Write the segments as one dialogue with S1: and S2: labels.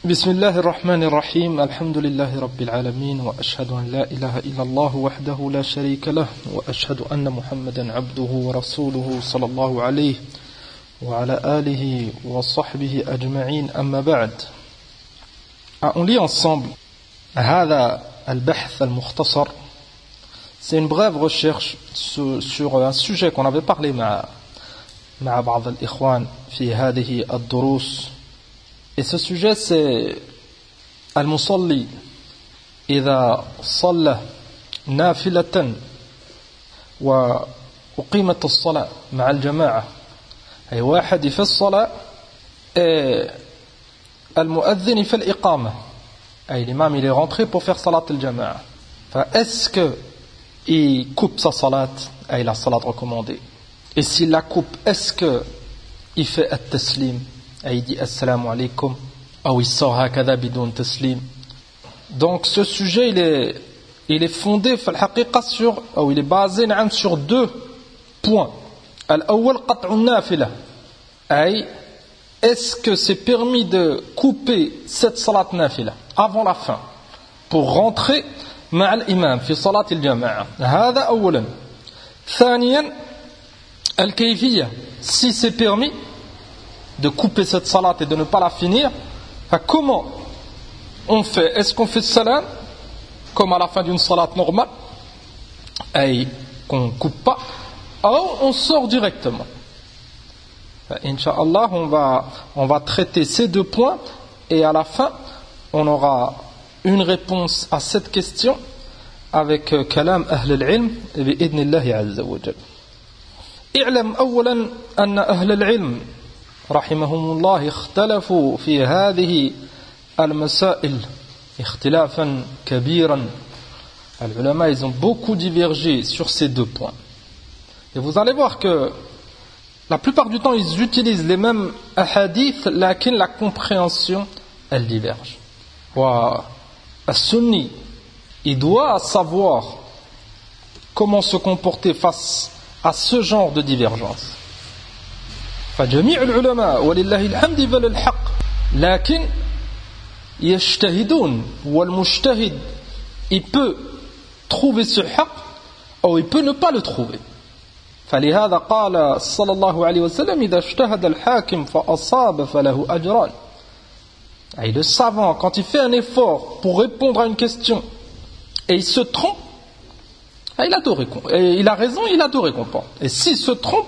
S1: بسم الله الرحمن الرحيم الحمد لله رب العالمين وأشهد أن لا إله إلا الله وحده لا شريك له وأشهد أن محمدا عبده ورسوله صلى الله عليه وعلى آله وصحبه أجمعين أما بعد. On lit ensemble هذا البحث المختصر. C'est une brève recherche sur un sujet qu'on avait parlé مع بعض الإخوان في هذه الدروس. Et ce sujet c'est المصلي إذا صلى نافلة وأقيمت الصلاة مع الجماعة أي واحد في الصلاة المؤذن في الإقامة أي l'imam il est rentré pour faire salat al-jama'a. Est-ce que il coupe sa salat أي la salat recommandée, et s'il la coupe est-ce que il fait at-taslim et il dit assalamu alaykum ou il sort hakada bidoun taslim. Donc ce sujet il est fondé il est basé sur deux points. Al-awwal qat'un nafila ay est-ce que c'est permis de couper cette salat nafila avant la fin pour rentrer مع الإمام في صلاة الجماعة. هذا أولا. ثانيا الكيفية, si c'est permis de couper cette salat et de ne pas la finir, comment on fait? Est-ce qu'on fait salam comme à la fin d'une salat normale et qu'on ne coupe pas, ou on sort directement? Inch'Allah on va traiter ces deux points et à la fin on aura une réponse à cette question avec kalam ahl al-ilm بإذن الله عز وجل. اعلم أولا أن أهل العلم رحمهم الله اختلفوا في هذه المسائل اختلافا كبيرا. العلماء ils ont beaucoup divergé sur ces deux points. Et vous allez voir que la plupart du temps ils utilisent les mêmes hadiths, lakin la compréhension elle diverge. Un sunni il doit savoir comment se comporter face à ce genre de divergence. فجميع العلماء ولله الحمد بل الحق لكن يجتهدون, والمجتهد il peut trouver ce حق ou il peut ne pas le trouver. فلهذا قال صلى الله عليه وسلم إذا اجتهد الحاكم فأصاب فله أجران. Et le savant quand il fait un effort pour répondre à une question et il se trompe, il a deux récompenses. Et il a raison, il a deux récompenses. Et s'il se trompe,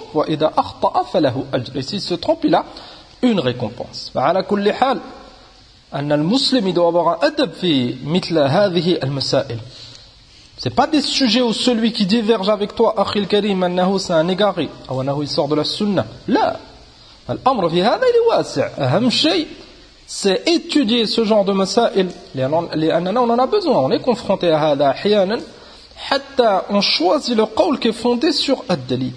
S1: et s'il se trompe, il a une récompense. فعلى كل حال أن المسلم doit avoir un adab في مثل هذه المسائل. C'est pas des sujets où celui qui diverge avec toi, أخي الكريم, أنه c'est un égaré ou أنه il sort de la sunna. لا. الأمر في هذا واسع. أهم شيء c'est étudier ce genre de مسائل لأننا on en a besoin. On est confronté à هذا أحيانا. حتى on choisit le qawl qui est fondé sur الدليل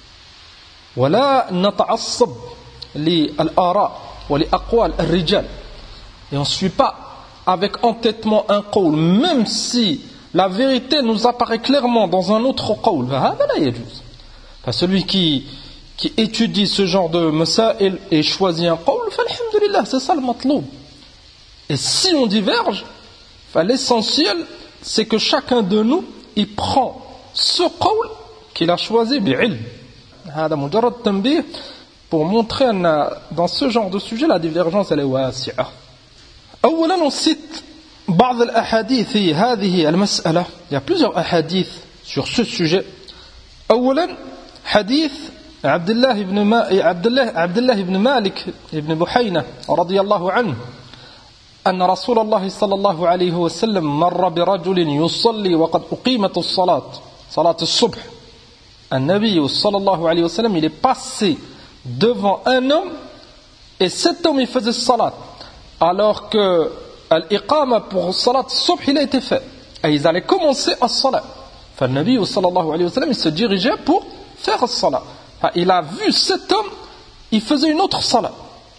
S1: ولا نتعصب للآراء ولأقوال الرجال. Et on ne suit pas avec entêtement un qawl même si la vérité nous apparaît clairement dans un autre qawl. فهذا لا يجوز. Celui qui étudie ce genre de masail et choisit un qawl, فالحمدلله, c'est ça le matloub. Et si on diverge, l'essentiel c'est que chacun de nous il prend ce qawl qu'il a choisi bi'ilm. هذا مجرد تنبيه pour montrer que dans ce genre de sujet la divergence elle est واسعة. أولا on cite بعض الأحاديث في هذه المسألة. Il y a plusieurs ahadith sur ce sujet. أولا حديث عبد الله بن مالك بن بحينة رضي الله عنه أن رسول الله صلى الله عليه وسلم مر برجل يصلي وقد أقيمت الصلاة صلاة الصبح. النبي صلى الله عليه وسلم il est passé devant un homme et cet homme il faisait salat alors que l'iqama pour salat الصبح il a été fait et ils allaient commencer à salat. فالنبي صلى الله عليه وسلم il se dirigeait pour faire salat. Il a vu cet homme il faisait une autre salat.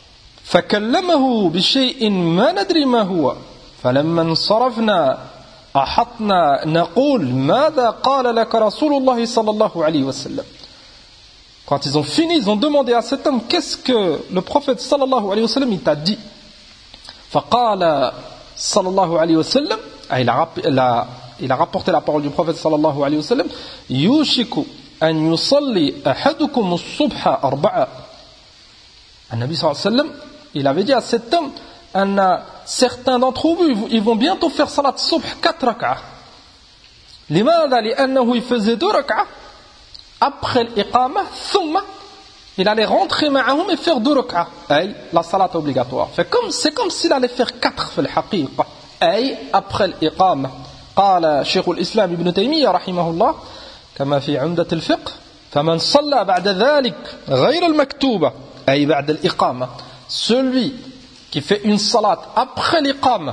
S1: فكلمه بشيء ما ندري ما هو فلما انصرفنا أحطنا نقول ماذا قال لك رسول الله صلى الله عليه وسلم. Quand ils ont fini, ils ont demandé à cet homme qu'est-ce que le prophète sallallahu alayhi wa sallam il t'a dit. فقال صلى الله عليه وسلم, il a rapporté la parole du prophète صلى الله عليه وسلم, يوشك أن يصلي أحدكم الصبح 4. النبي صلى الله عليه وسلم, il avait dit à cet homme, certains d'entre vous, ils vont bientôt faire salat subh 4 rak'ah. لماذا؟ لأنه il faisait 2 rak'ah après l'iqamah, ثم il allait rentrer معهم et faire 2 rak'ah, أي la salat obligatoire. C'est comme s'il allait faire 4 في الحقيقة, أي après l'iqamah. قال شيخ الإسلام ابن تيمية رحمه الله كما في عمدة الفقه, فمن صلى بعد ذلك غير المكتوبة أي بعد الإقامة, celui qui fait une salat après l'iqamah,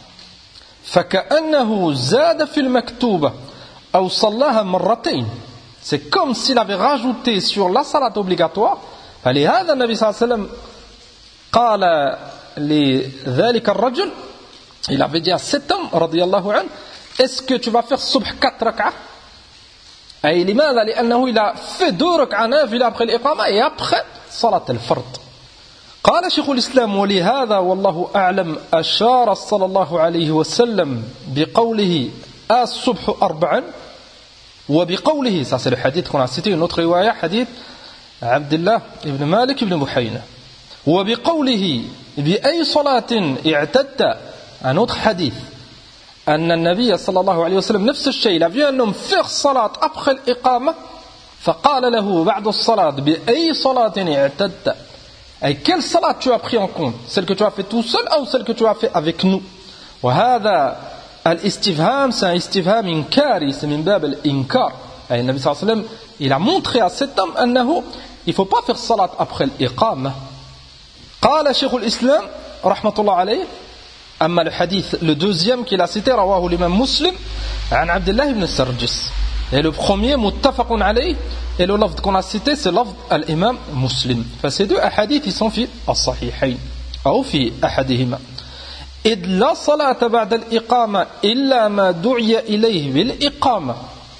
S1: فكأنه زاد في المكتوبة أو صلاها مرتين, c'est comme s'il avait rajouté sur la salat obligatoire. فلهذا النبي صلى الله عليه وسلم قال لذلك الرجل, il avait dit à cet homme رضي الله عنه, est-ce que tu vas faire subh 4 rak'ah? أي لماذا؟ لأنه il a fait 2 rak'ah nafila après l'iqamah et après صلاة الفرض. قال شيخ الإسلام ولهذا والله أعلم أشار صلى الله عليه وسلم بقوله الصبح 4 وبقوله, ça c'est le hadith qu'on a cité, une autre riwaya, hadith عبد الله ibn Malik ibn Buhayna, وبقوله بأي صلاة اعتدت, un autre hadith أن النبي صلى الله عليه وسلم نفس الشيء, il a vu un homme faire salat après l'iqamah, فقال له بعد الصلاة بأي صلاة اعتدت, et quelle salat tu as pris en compte, celle que tu as fait tout seul ou celle que tu as fait avec nous. وهذا الاستفهام c'est un istifham inkari, c'est min bab al-inkar. Et le Nabi sallallahu alayhi wa sallam, il a montré à cet homme أنه il faut pas faire salat après l'iqamah. قال شيخ الإسلام رحمة الله عليه, أما le hadith, le deuxième qu'il a cité, رواه l'imam Muslim عن عبد الله بن السرجس, et le premier muttafaqun alayh, et le lafd qu'on a cité c'est lafd al-imam Muslim. Ces deux hadiths ils sont fi as-sahihayn ou fi ahadihima. إذ لا صلاة بعد الإقامة إلا ما دعي إليه بالإقامة,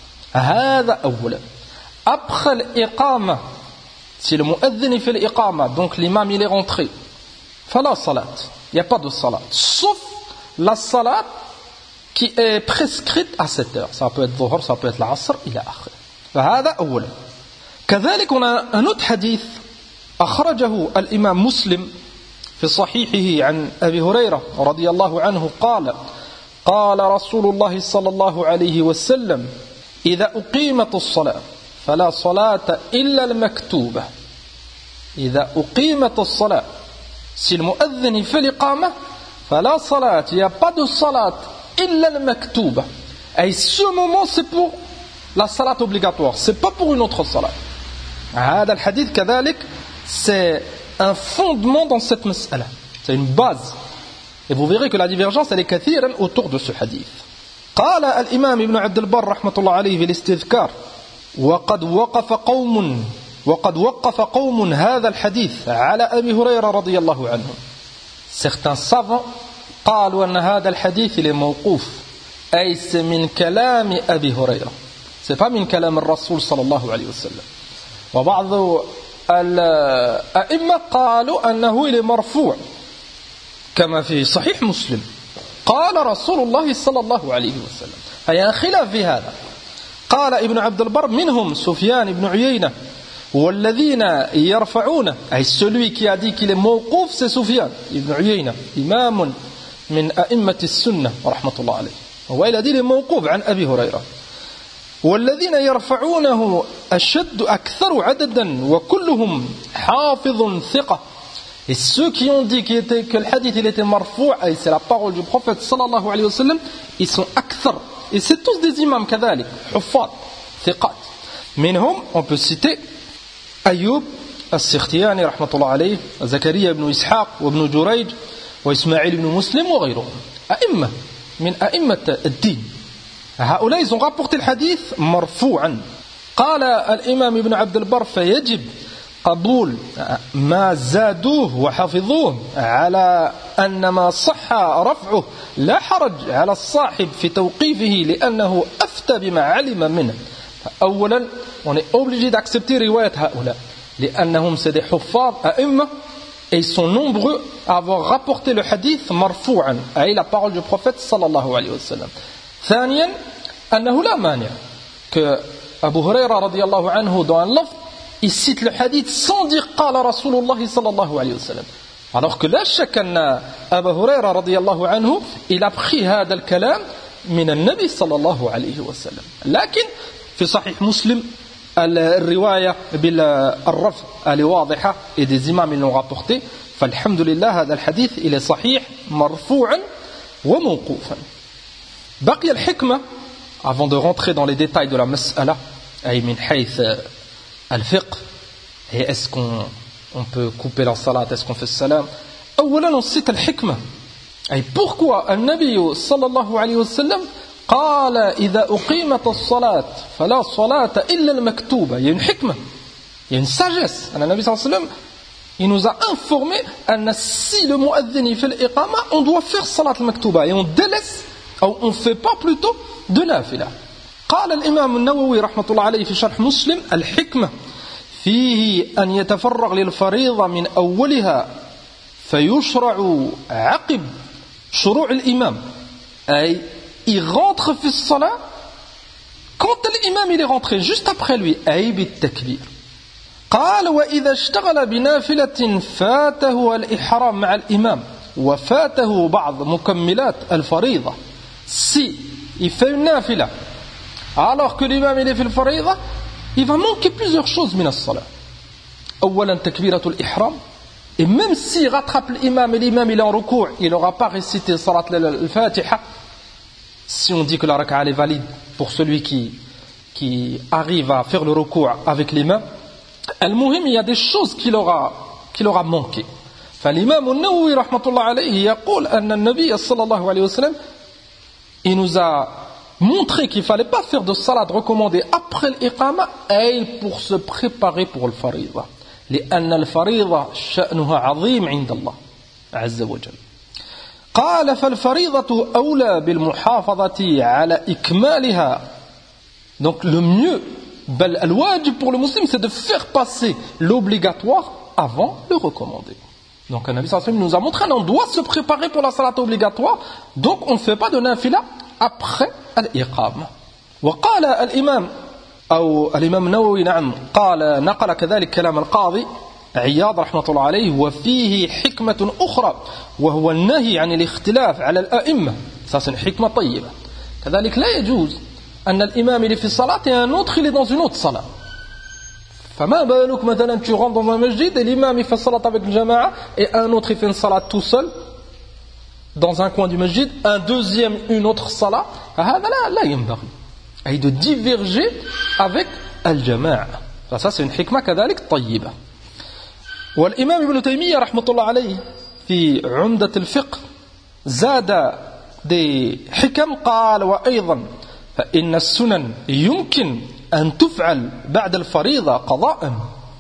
S1: هذا أولا. Après l'iqama, si le mu'adhin fait l'iqama, donc l'imam il est rentré, fala salat, il n'y a pas de salat, sauf la salat qui est prescrite à cette heure. Ça peut être dhuhr, ça peut être l'asr, il a akhir. فهذا أولا. كذلك هنا un autre hadith أخرجه الإمام مسلم في صحيحه عن أبي هريرة رضي الله عنه قال قال رسول الله صلى الله عليه وسلم إذا أقيمت الصلاة فلا صلاة إلا المكتوبة. إذا أقيمت الصلاة, si le mu'adhin fait l'iqama, فلا صلاة, il n'y a pas de salat إلا المكتوبة. Et ce moment c'est pour la salat obligatoire, c'est pas pour une autre salat. هذا الحديث كذلك c'est un fondement dans cette mas'ala, c'est une base, et vous verrez que la divergence elle est كثيرا autour de ce hadith. قال الإمام ابن عبد البر رحمة الله عليه في الاستذكار وقد وقف قوم هذا الحديث على أبي هريرة رضي الله عنه. Certains savants قالوا أن هذا الحديث il est موقوف, أي c'est من كلام أبي هريرة, c'est pas من كلام الرسول صلى الله عليه وسلم. وبعض الأئمة قالوا أنه il est مرفوع كما في صحيح مسلم قال رسول الله صلى الله عليه وسلم. فيا خلاف في هذا. قال ابن عبد البر منهم سفيان بن عيينة والذين يرفعون, أي celui qui a dit qu'il est موقوف c'est Sufyan ibn Uyayna, إمام من أئمة السنة رحمة الله عليه, وإلى dit il est موقوف عن أبي هريرة. والذين يرفعونه أشد أكثر عددا وكلهم حافظ ثقة. Et ceux qui ont dit que le hadith il était marfou', et c'est la parole du prophète sallallahu alayhi wa sallam, ils sont akthar, et c'est tous des imams kadhalik, huffat, thiqat. Minhum, on peut citer Ayyub al-Sikhtiyani rahmatullah alayhi, Zakaria ibn Ishaq, ibn Jurayj, وإسماعيل ibn Muslim وغيرهم, أئمة من أئمة الدين. هؤلاء ils ont rapporté le hadith مرفوعا. قال الإمام ابن عبد البر فيجب قبول ما زادوه وحفظوه على أن ما صح رفعه لا حرج على الصاحب في توقيفه لأنه أفتى بما علم منه. أولا on est obligé d'accepter رواية هؤلاء لأنهم c'est des حفاظ أئمة Et ils sont nombreux à avoir rapporté le hadith marfou'an, ay la parole du prophète sallallahu alayhi wa sallam. ثانيا أنه لا مانع que Abu Huraira radiyallahu anhu dans un lafz il cite le hadith sans dire قال رسول الله صلى الله عليه وسلم. Alors que لا شك أن أبا هريرة رضي الله عنه il a pris هذا الكلام من النبي صلى الله عليه وسلم. لكن في صحيح مسلم الرواية بالرفع elle est واضحة et des imams ils l'ont rapporté. فالحمد لله هذا الحديث il est صحيح مرفوعا وموقوفا. بقي الحكمة avant de rentrer dans les détails de la mas'ala أي من حيث الفقه et est-ce qu'on peut couper la salat, est-ce qu'on fait le salam. أولا on cite الحكمة أي pourquoi النبي صلى الله عليه وسلم قال إذا أقيمت الصلاة فلا صلاة إلا المكتوبة. Il y a une hikmah, il y a une sagesse. النبي صلى الله عليه وسلم il nous a informé أن si le muaddin fait l'iqama on doit faire salat al-maktuba et on délaisse ou on ne fait pas plutôt de nafila. قال الإمام النووي رحمة الله عليه في شرح مسلم الحكمة فيه أن يتفرغ للفريضة من أولها فيشرع عقب شروع الإمام أي il rentre في الصلاة quand l'imam il est rentré juste après lui أي بالتكبير. قال وإذا اشتغل بنافلة فاته الإحرام مع الإمام وفاته بعض مكملات الفريضة. Si il fait une nafila alors que l'imam il est fait le farida il va manquer plusieurs choses من الصلاة. أولا تكبيرة الإحرام et même s'il rattrape l'imam et l'imam il est en recours il n'aura pas récité salat al-Fatiha. Si on dit que la raka'a est valide pour celui qui arrive à faire le recours avec l'imam, al-muhim il y a des choses qu'il aura manqué. فالإمام النووي رحمة الله عليه يقول أن النبي صلى الله عليه وسلم il nous a montré qu'il ne fallait pas faire de salat recommandée après l'iqama et pour se préparer pour le farida. لأن الفريضة شأنها عظيم عند الله عز وجل. قال فالفريضة أولى بالمحافظة على إكمالها. Donc le mieux, le wajib pour le musulman, c'est de faire passer l'obligatoire avant le recommandé. Donc le Nabi sallallahu alayhi wa sallam nous a montré qu'on doit se préparer pour la salat obligatoire, donc on ne fait pas de nafila après الإقامة. وقال الإمام أو الإمام النووي نعم قال نقل كذلك كلام القاضي عياض رحمة الله عليه وفيه حكمة أخرى وهو النهي عن الاختلاف على الأئمة. Ça c'est une حكمة طيبة. كذلك لا يجوز أن الإمام اللي في الصلاة et un autre il est dans une autre salat. فما بالك مثلا tu rentres dans un masjid et l'imam il fait salat avec le jama'a et un autre il fait une salat tout seul dans un coin du masjid, un deuxième une autre salat. هذا لا ينبغي أي de diverger avec الجماعة. ça c'est une حكمة كذلك طيبة. والإمام ابن تيمية رحمة الله عليه في عمدة الفقه زاد des حكم قال وأيضا فإن السنن يمكن أن تفعل بعد الفريضة قضاء.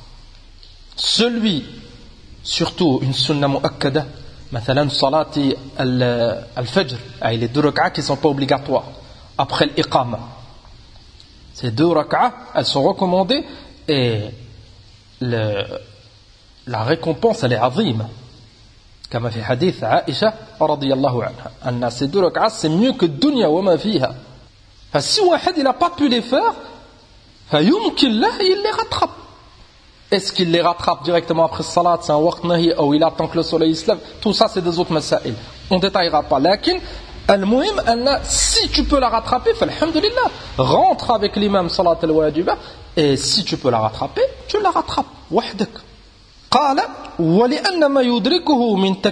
S1: Celui surtout une sunna مؤكدة مثلا صلاة الفجر أي les 2 rak'ahs qui ne sont pas obligatoires après l'iqama. Ces 2 rak'ahs elles sont recommandées et la récompense elle est azime. كما في حديث عائشة رضي الله عنها أن ces 2 rak'ahs c'est mieux que الدنيا وما فيها. Si واحد il n'a pas pu les faire فيمكن له il les rattrape. Est-ce qu'il les rattrape directement après salat, c'est un waqt nahi ou il attend que le soleil se lève? Tout ça c'est des autres masail. On ne détaillera pas. Lakin al-muhim anna si tu peux la rattraper falhamdulillah, rentre avec l'imam salat al-wajiba et si tu peux la rattraper, tu la rattrapes وحدك. قال ولأن ما يدركه من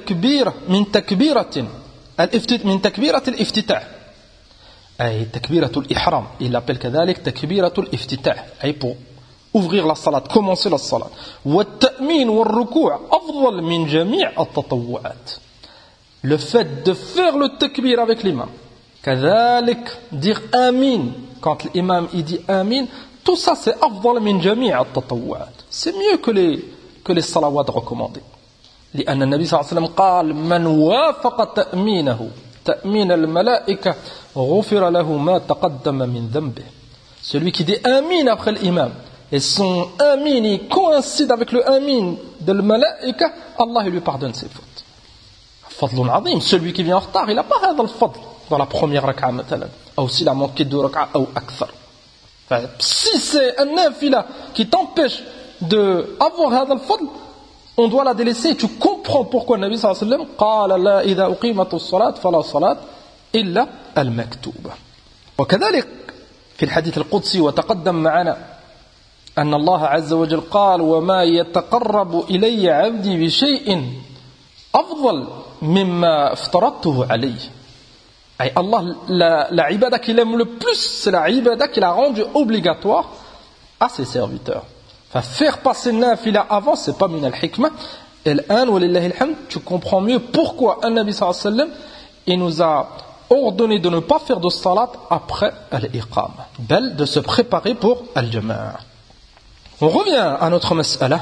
S1: تكبيرة الافتتاح أي تكبيرة الإحرام. Il appelle كذلك تكبيرة الافتتاح أي pour ouvrir la salat, commencer la salat. والتأمين والركوع أفضل من جميع التطوعات. Le fait de faire le takbir avec l'imam, كذلك dire amin quand l'imam il dit amin, tout ça c'est أفضل من جميع التطوعات. C'est mieux que les salawats recommandés. لأن النبي صلى الله عليه وسلم قال من وافق تأمينه تأمين الملائكة غفر له ما تقدم من ذنبه. Celui qui dit amin après l'imam et son amin il coïncide avec le amin de l'malaïka, Allah il lui pardonne ses fautes. Fadlun azim, celui qui vient en retard, il n'a pas هذا الفضل dans la première raka'a مثلا, ou s'il a manqué 2 raka'a ou akthar. Si c'est un nafila qui t'empêche d'avoir هذا الفضل, on doit la délaisser. Tu comprends pourquoi le Nabi sallallahu alayhi wa sallam قال لا إذا أقيمت الصلاة فلا صلاة إلا المكتوبة. وكذلك في الحديث القدسي وتقدم معنا أن الله عز وجل قال وما يتقرب إلي عبدي بشيء أفضل مما افترضته عليه. Et Allah, la ibada qu'il aime le plus, c'est la ibada qu'il a rendue obligatoire à ses serviteurs. Enfin, faire passer nafila avant, c'est pas min al-hikmah. Et l'an, walillahi alhamd, tu comprends mieux pourquoi un Nabi sallallahu alayhi wa sallam, il nous a ordonné de ne pas faire de salat après al-iqama, bel de se préparer pour al-jama'a. On revient à notre mas'ala.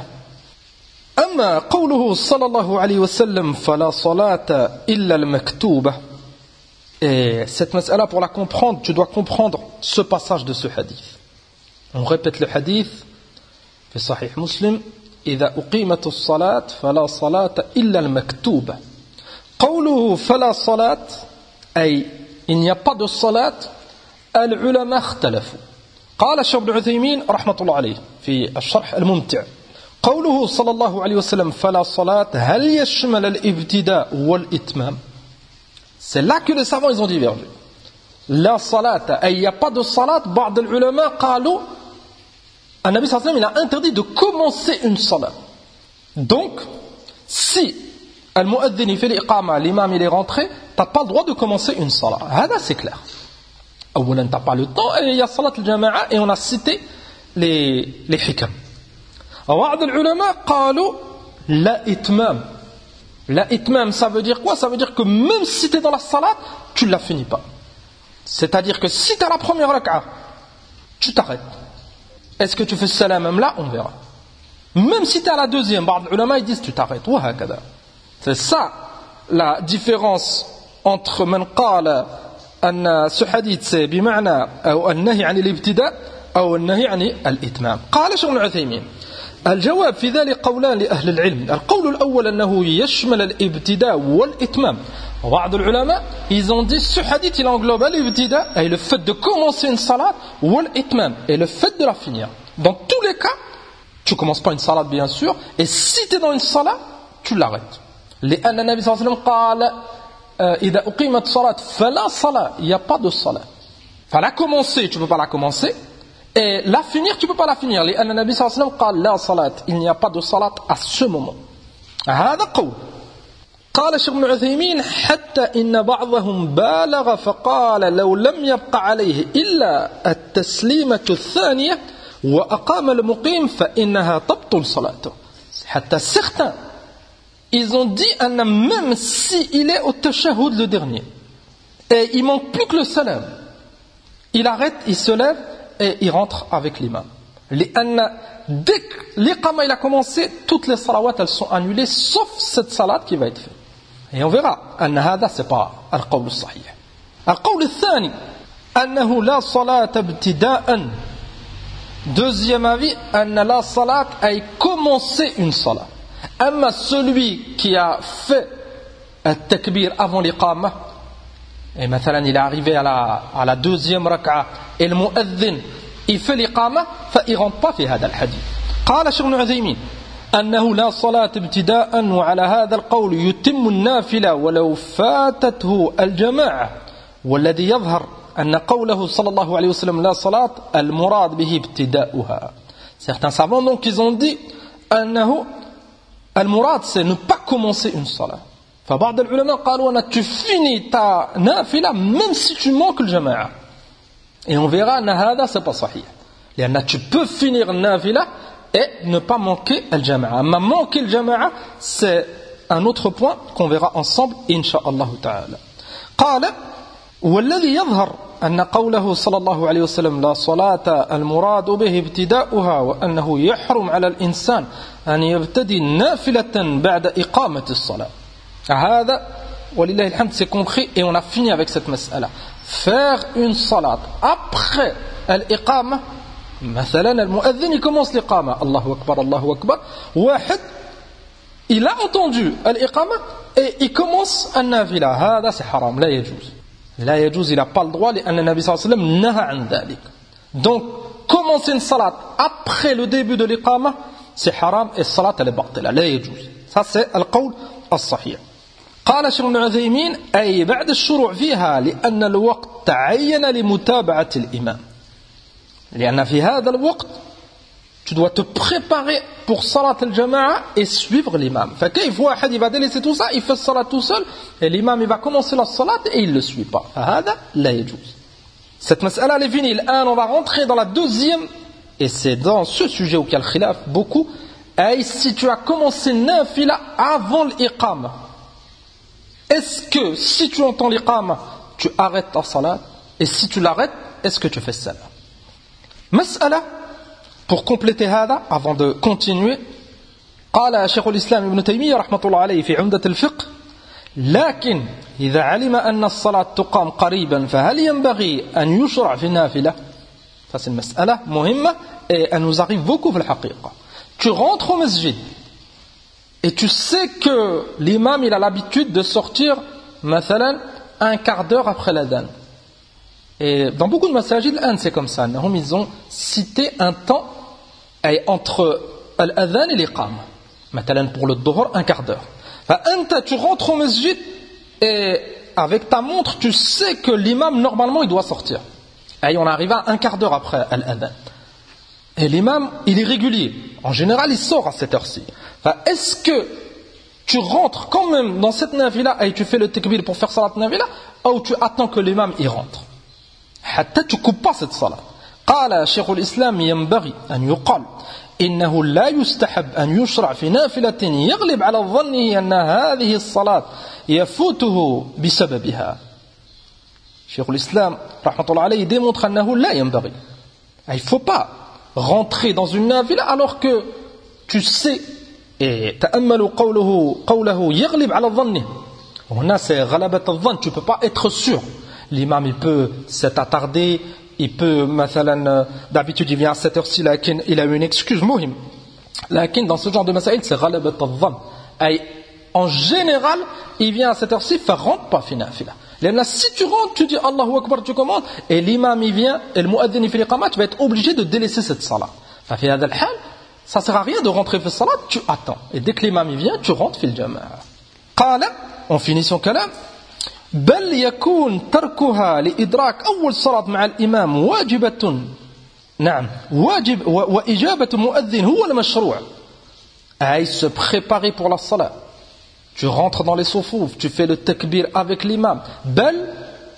S1: أما قوله صلى الله عليه وسلم فلا صلاة إلا المكتوبة. Et cette mas'ala, pour la comprendre, tu dois comprendre ce passage de ce hadith. On répète le hadith في صحيح مسلم إذا أقيمت الصلاة فلا صلاة إلا المكتوبة. قوله فلا صلاة أي il n'y a pas de salat. العلماء اختلفوا. قال الشيخ ابن عثيمين رحمة الله عليه في الشرح الممتع قوله صلى الله عليه وسلم فلا صلاة هل يشمل الابتداء والإتمام. C'est là que les savants ils ont divergé. La salat, il n'y a pas de salat. بعض العلماء قالوا النبي صلى الله عليه وسلم il a interdit de commencer une salat. Donc, si المؤذن fait l'iqama, l'imam il est rentré, t'as pas le droit de commencer une salat. هذا c'est clair. أولا t'as pas le temps et il y a salat al-jama'a et on a cité les hikam. بعض العلماء قالوا لا إتمام. La itmam, ça veut dire quoi? Ça veut dire que même si tu es dans la salat, tu ne la finis pas. C'est-à-dire que si tu as la première raka'a, tu t'arrêtes. Est-ce que tu fais salam même là? On verra. Même si tu es à la deuxième, les ulama ils disent tu t'arrêtes. C'est ça la différence entre man qala أن ce hadith c'est بمعنى أو النهي عن الابتداء أو النهي عن الإتمام. قال شيخ ابن عثيمين الجواب في ذلك قولان لأهل العلم. القول الأول أنه يشمل الابتداء والإتمام. وبعض العلماء ils ont dit ce hadith il englobe l'ibtida et le fait de commencer une salat ou l'itmam et le fait de la finir. Dans tous les cas, tu commences pas une salat bien sûr et si tu es dans une salat, tu l'arrêtes. لأن النبي صلى الله عليه وسلم قال إذا أقيمت الصلاة فلا صلاة. Il n'y a pas de salat. Enfin la commencer, tu peux pas la commencer. Et la finir, tu ne peux pas la finir. لأن النبي صلى الله عليه وسلم قال لا صلاة. Il n'y a pas de salat à ce moment. هذا قول. قال الشيخ ابن عثيمين حتى إن بعضهم بالغ فقال لو لم يبق عليه إلا التسليمة الثانية وأقام المقيم فإنها تبطل صلاته. حتى certains ils ont dit أن même si il est au tashahhud le dernier et il manque plus que le salam, il arrête, il se lève et il rentre avec l'imam. Dès que l'iqama il a commencé, toutes les salawats elles sont annulées sauf cette salat qui va être faite. Et on verra أن هذا c'est pas القول الصحيح. القول الثاني أنه لا صلاة ابتداء. Deuxième avis, أن لا صلاة أي commencer une salat. أما celui qui a fait التكبير avant l'iqama, et مثلا il est arrivé à la deuxième raka'a et le mu'adhin il fait l'iqama, فإن rentre pas في هذا الحديث. قال الشيخ ابن عثيمين أنه لا صلاة ابتداء وعلى هذا القول يتم النافلة ولو فاتته الجماعة. والذي يظهر أن قوله صلى الله عليه وسلم لا صلاة المراد به ابتداؤها. Certains savants donc ils ont dit أنه المراد c'est ne pas commencer une salat. فبعض العلماء قالوا أن tu finis ta nafila même si tu manques le jama'a. Et on verra أن هذا c'est pas صحيح. لأن tu peux finir nafila et ne pas manquer le jama'a. Mais manquer le jama'a, c'est un autre point qu'on verra ensemble, incha'Allah ta'ala. قال والذي يظهر أن قوله صلى الله عليه وسلم لا صلاة المراد به ابتداؤها وأنه يحرم على الإنسان أن يبتدي نافلة بعد إقامة الصلاة. هذا ولله الحمد c'est compris et on a fini avec cette mas'ala. Faire une salat après l'iqama, مثلا المؤذن il commence l'iqama Allahu Akbar Allahu Akbar واحد il a entendu l'iqama et il commence النافلة هذا c'est haram لا يجوز لا يجوز il n'a pas le droit لأن النبي صلى الله عليه وسلم نهى عن ذلك donc commencer une salat après le début de l'iqama c'est haram et salat elle est باطلة لا يجوز ça c'est القول الصحيح قال شيخ ابن عثيمين أي بعد الشروع فيها لأن الوقت تعين لمتابعة الإمام لأن في هذا الوقت tu dois te préparer pour salat al-jama'a et suivre l'imam فكيف واحد il va délaisser tout ça il fait salat tout seul et l'imam il va commencer la salat et il ne le suit pas فهذا لا يجوز cette mas'ala elle est finie الآن on va rentrer dans la deuxième et c'est dans ce sujet où il y a le khilaf beaucoup et si tu as commencé nafila avant l'iqama est-ce que si tu entends l'iqama tu arrêtes ta salat et si tu l'arrêtes est-ce que tu fais ça مسألة pour compléter هذا avant de continuer قال شيخ الإسلام ابن تيمية رحمة الله عليه في عمدة الفقه لكن إذا علم أن الصلاة تقام قريبا فهل ينبغي أن يشرع في النافلة c'est une مسألة مهمة et elle nous arrive beaucoup في الحقيقة tu rentres au masjid et tu sais que l'imam il a l'habitude de sortir مثلا un quart d'heure après l'adhan et dans beaucoup de masajid c'est comme ça ils ont cité un temps entre l'adhan et l'iqama مثلا pour le dhuhr un quart d'heure tu rentres au masjid et avec ta montre tu sais que l'imam normalement il doit sortir et on arrive à un quart d'heure après l'adhan et l'imam il est régulier en général il sort à cette heure-ci est-ce que tu rentres quand même dans cette nafila et tu fais le takbir pour faire salat nafila ou tu attends que l'imam y rentre حتى tu coupes pas cette salat قال شيخ الإسلام ينبغي أن يقال إنه لا يستحب أن يشرع في نافلة يغلب على ظنه أن هذه الصلاة يفوته بسببها شيخ الإسلام رحمة الله عليه démontre أنه لا ينبغي il ne faut pas rentrer dans une nafila alors que tu sais et تأملوا قوله يغلب على ظنه هنا c'est غلبة الظن tu peux pas être sûr l'imam il peut s'attarder il peut مثلا d'habitude il vient à cette heure-ci il a une excuse مهم لكن dans ce genre de masaïl c'est غلبة الظن en général il vient à cette heure-ci faire rentre pas في نافلة لأن si tu rentres tu dis Allahu Akbar tu commences et l'imam il vient et le muaddin il fait l'iqama tu vas être obligé de délaisser cette salat ففي هذا الحال ça sert à rien de rentrer في salat tu attends et dès que l'imam il vient tu rentres في الجماعة قال on finit son kalam بل يكون تركها لإدراك أول صلاة مع الإمام واجبة نعم واجب وإجابة مؤذن هو المشروع أي se préparer pour la salat tu rentres dans les soufouf tu fais le takbir avec l'imam بل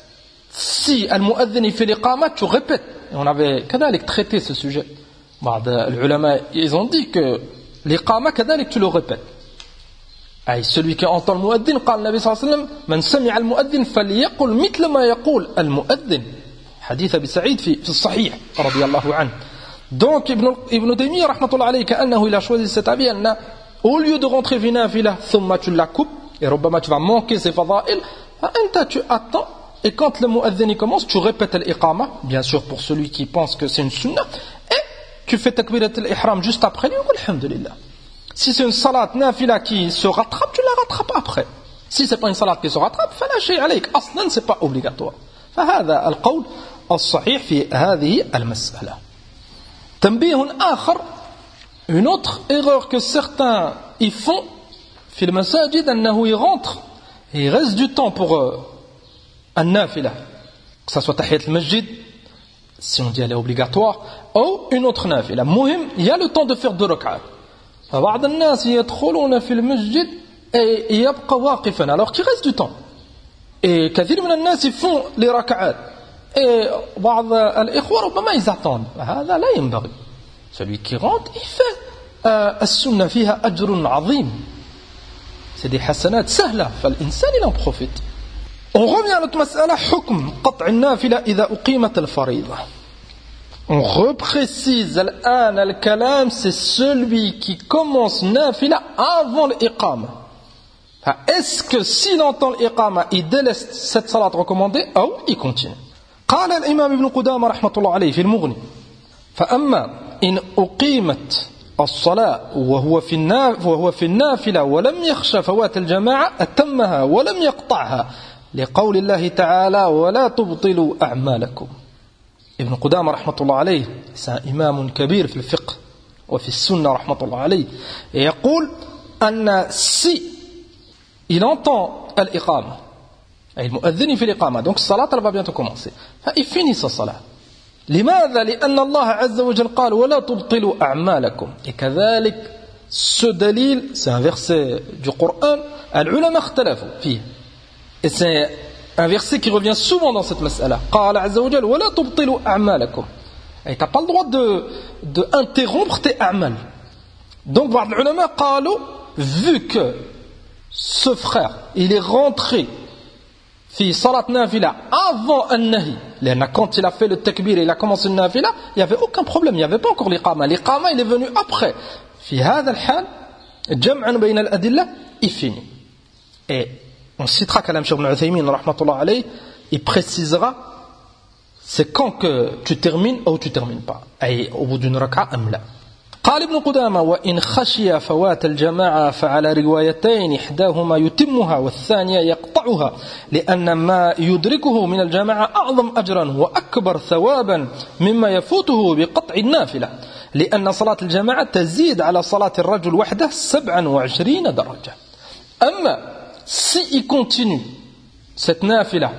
S1: si المؤذن fait l'iqama tu répètes et on avait كذلك traité ce sujet بعض العلماء ils ont dit que l'iqama كذلك tu le répètes أي celui qui entend le muaddin قال النبي صلى الله عليه وسلم من سمع المؤذن فليقل مثل ما يقول المؤذن حديث أبي سعيد في الصحيح رضي الله عنه donc Ibn Taymiyyah رحمة الله عليه كأنه il a choisi cet avis أن au lieu de rentrer في نافلة ثم tu la coupes et ربما tu vas manquer ses fadaïl فأنت tu attends et quand le muaddin commence tu répètes l'iqama bien sûr pour celui qui pense que c'est une sunnah et tu fais takbirat al-ihram juste après lui alhamdulillah. Si c'est une salat nafila qui se rattrape, tu la rattrapes après. Si c'est pas une salat qui se rattrape, فلا شيء عليك. أصلاً c'est pas obligatoire. فهذا القول الصحيح في هذه المسألة. تنبيه آخر, une autre erreur que certains y font في المساجد أنه ils rentrent et il reste du temps pour النافلة, que ça soit تحية المسجد, si on dit elle est obligatoire, ou une autre nafila. مهم, il y a le temps de faire 2 rak'at. فبعض الناس يدخلون في المسجد يبقى واقفا alors qu'il reste du temps et كثير من الناس font les rak'at et بعض الإخوة ربما ils attendent هذا لا ينبغي. Celui qui rentre il fait السنة فيها أجر عظيم, c'est des حسنات سهلة فالإنسان il en profite. On revient à notre مسألة حكم قطع النافلة إذا أقيمت الفريضة. On reprécise al-kalam, c'est celui qui commence nafila avant l'iqama. Est-ce que s'il entend l'iqama, il délaisse cette salat recommandée ou il continue? قال الإمام ابن قدامة رحمة الله عليه في المغني فأما إن أقيمت الصلاة وهو في النافلة ولم يخش فوات الجماعة أتمها ولم يقطعها لقول الله تعالى ولا تبطلوا أعمالكم. ابن قدامة رحمة الله عليه c'est إمام كبير في الفقه وفي السنة رحمة الله عليه يقول أن si il entend الإقامة أي المؤذن في الإقامة donc الصلاة elle va bientôt commencer فإil finit sa salat. لماذا؟ لأن الله عز وجل قال ولا تبطلوا أعمالكم. Et كذلك ce دليل c'est un verset du Coran العلماء اختلفوا فيه et c'est un verset qui revient souvent dans cette mas'ala. قال عز وجل ولا تبطلوا أعمالكم. Et tu n'as pas le droit de interrompre tes a'mal. Donc بعض العلماء قالوا vu que ce frère il est rentré في صلاة نافلة avant النهي لأن quand il a fait le takbir et il a commencé le nafila il n'y avait aucun problème, il n'y avait pas encore l'iqama il est venu après. في هذا الحال جمعا بين الأدلة il finit. Et on citera Kalam Cheikh Ibn Uthaymin rahmatullah alayhi, il précisera c'est quand que tu termines ou tu termines pas أي au bout d'une raka'a am la. قال ابن قدامة وإن خشي فوات الجماعة فعلى روايتين إحداهما يتمها والثانية يقطعها لأن ما يدركه من الجماعة أعظم أجرا وأكبر ثوابا مما يفوته بقطع النافلة لأن صلاة الجماعة تزيد على صلاة الرجل وحده 27 درجة. أما si il continue cette nafila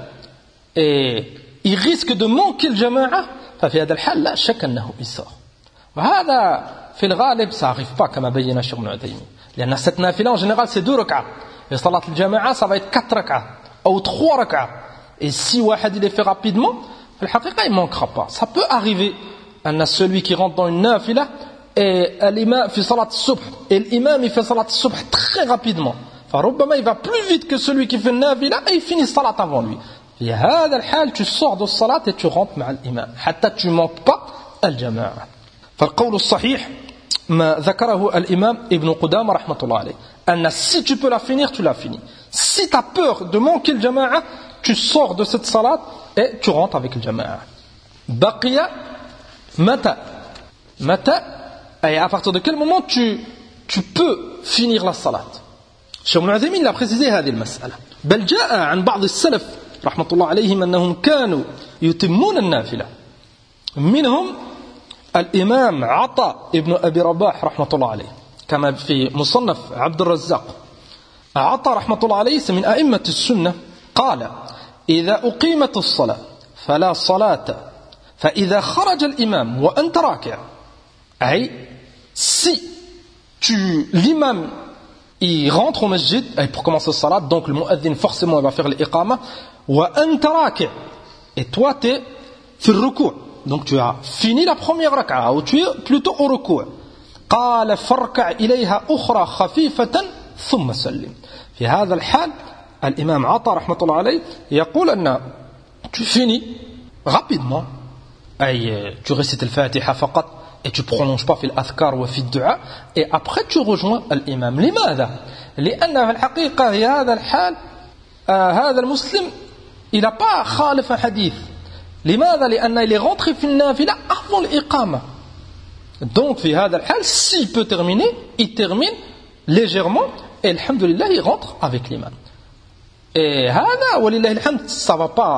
S1: et il risque de manquer le jama'a ففي هذا الحال لا شك أنه يسار. وهذا في الغالب ça n'arrive pas كما بين الشيخ ابن عثيمين لأن cette nafila en général c'est 2 rak'ah et salat al-jama'a ça va être 4 rak'ah ou 3 rak'ah et si واحد il les fait rapidement في الحقيقة il ne manquera pas. Ça peut arriver أن celui qui rentre dans une nafila et l'imam fait salat al-subh et l'imam il fait salat al-subh très rapidement فربما il va plus vite que celui qui fait une nafila et il finit salat avant lui. في هذا الحال tu sors de salat et tu rentres مع الإمام حتى tu ne manques pas الجماعة. فالقول الصحيح ما ذكره الإمام ابن قدامة رحمة الله عليه أن si tu peux la finir tu la finis. Si tu as peur de manquer le jama'a tu sors de cette salat et tu rentres avec le jama'a. بقي متى et à partir de quel moment tu peux finir la salat. الشيخ ابن عثيمين a précisé هذه المسألة. بل جاء عن بعض السلف رحمة الله عليهم أنهم كانوا يتمون النافلة منهم الإمام عطاء ابن أبي رباح رحمة الله عليه كما في مصنف عبد الرزاق. عطاء رحمة الله عليه من أئمة السنة قال إذا أقيمت الصلاة فلا صلاة فإذا خرج الإمام وأنت راكع أي si l'imam il rentre au masjid pour commencer le salat donc le mu'adhin forcément il va faire l'iqama وأنت راكع et toi tu es في الركوع donc tu as fini la première raka'a ou tu es plutôt au ruku' قال فاركع إليها أخرى خفيفة ثم سلم. في هذا الحال الإمام عطاء رحمة الله عليه يقول أن tu finis rapidement أي tu récites الفاتحة فقط et tu prolonges pas في الأذكار وفي الدعاء et après tu rejoins الإمام. لماذا؟ لأن في الحقيقة في هذا الحال هذا المسلم il n'a pas خالف حديث. لماذا؟ لأنه il est rentré في النافلة avant الإقامة. Donc في هذا الحال s'il peut terminer il termine légèrement et alhamdulillah il rentre avec l'imam. Et هذا ولله الحمد ça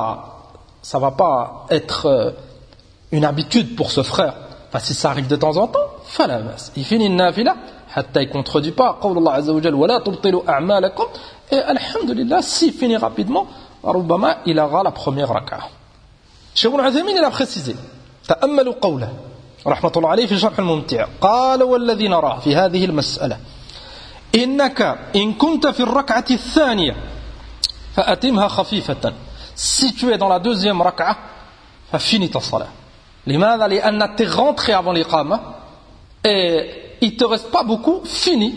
S1: va pas être une habitude pour ce frère. Parce que si ça arrive de temps en temps فلا بأس. Il finit une nafila حتى il contredit pas قول الله عز وجل ولا تبطلوا أعمالكم et alhamdulillah s'il finit rapidement ربما il aura la première raka'a. الشيخ ابن عثيمين il a précisé تأملوا قوله رحمة الله عليه في شرح الممتع قال والذي نراه في هذه المسألة إنك إن كنت في الركعة الثانية فأتمها خفيفة. Si tu es dans la deuxième raka'a ففيني ta salat. لماذا؟ لأن tu es rentré avant l'iqama et il te reste pas beaucoup, fini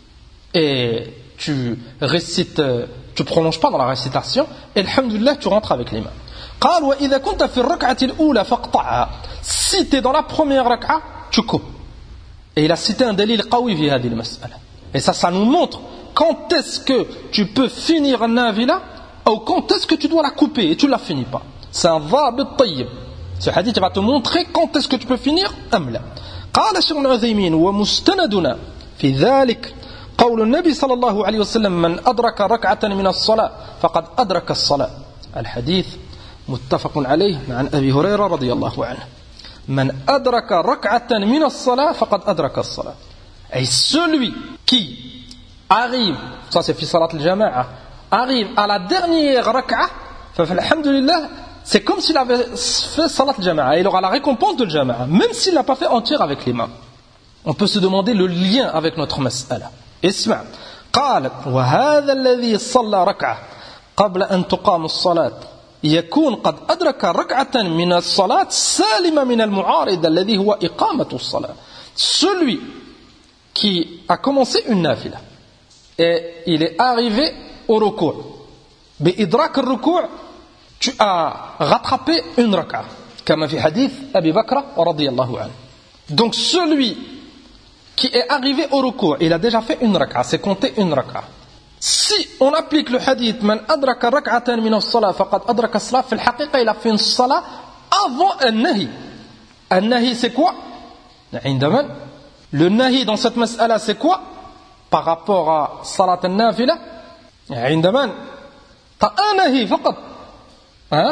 S1: et tu récites, tu prolonges pas dans la récitation et alhamdulillah tu rentres avec l'imam. قال وإذا كنت في الركعة الأولى فاقطعها. Si tu es dans la première raka'a tu coupes. Et il a cité un dalil qawi في هذه المسألة. Et ça nous montre quand est-ce que tu peux finir un nafila ou quand est-ce que tu dois la couper et tu la finis pas. C'est un dhabit tayyib. Ce hadith va te montrer quand est-ce que tu peux finir أم لا. قال الشيخ ابن عثيمين ومستندنا في ذلك قول النبي صلى الله عليه وسلم من أدرك ركعة من الصلاة فقد أدرك الصلاة. الحديث متفق عليه عن أبي هريرة رضي الله عنه. من أدرك ركعة من الصلاة فقد أدرك الصلاة. Et celui qui arrive, ça c'est fi salat al-jama'a, arrive à la dernière rak'a, alhamdulillah, c'est comme s'il avait fait salat al-jama'a, il aura la récompense de al-jama'a, même s'il n'a pas fait entière avec l'imam. On peut se demander le lien avec notre mas'ala. اسمع قال وهذا الذي صلى ركعة قبل أن تقام الصلاة يكون قد أدرك ركعة من الصلاة سالمة من المعارض الذي هو إقامة الصلاة. Celui qui a commencé une nafila et il est arrivé au ruku'. بإدراك الركوع tu as rattrapé une rak'a كما في حديث أبي بكر رضي الله عنه. Donc celui qui est arrivé au ruku', il a déjà fait une rak'a, c'est compté une rak'a. Si on applique le hadith man adraka rak'atan min as-salah faqad adraka as-salah, في الحقيقة il a fait une salah avant an-nahi. An-nahi c'est quoi? عندما le nahi dans cette mas'ala c'est quoi? Par rapport à salat al-nafila, عندما t'as un nahi فقط, hein?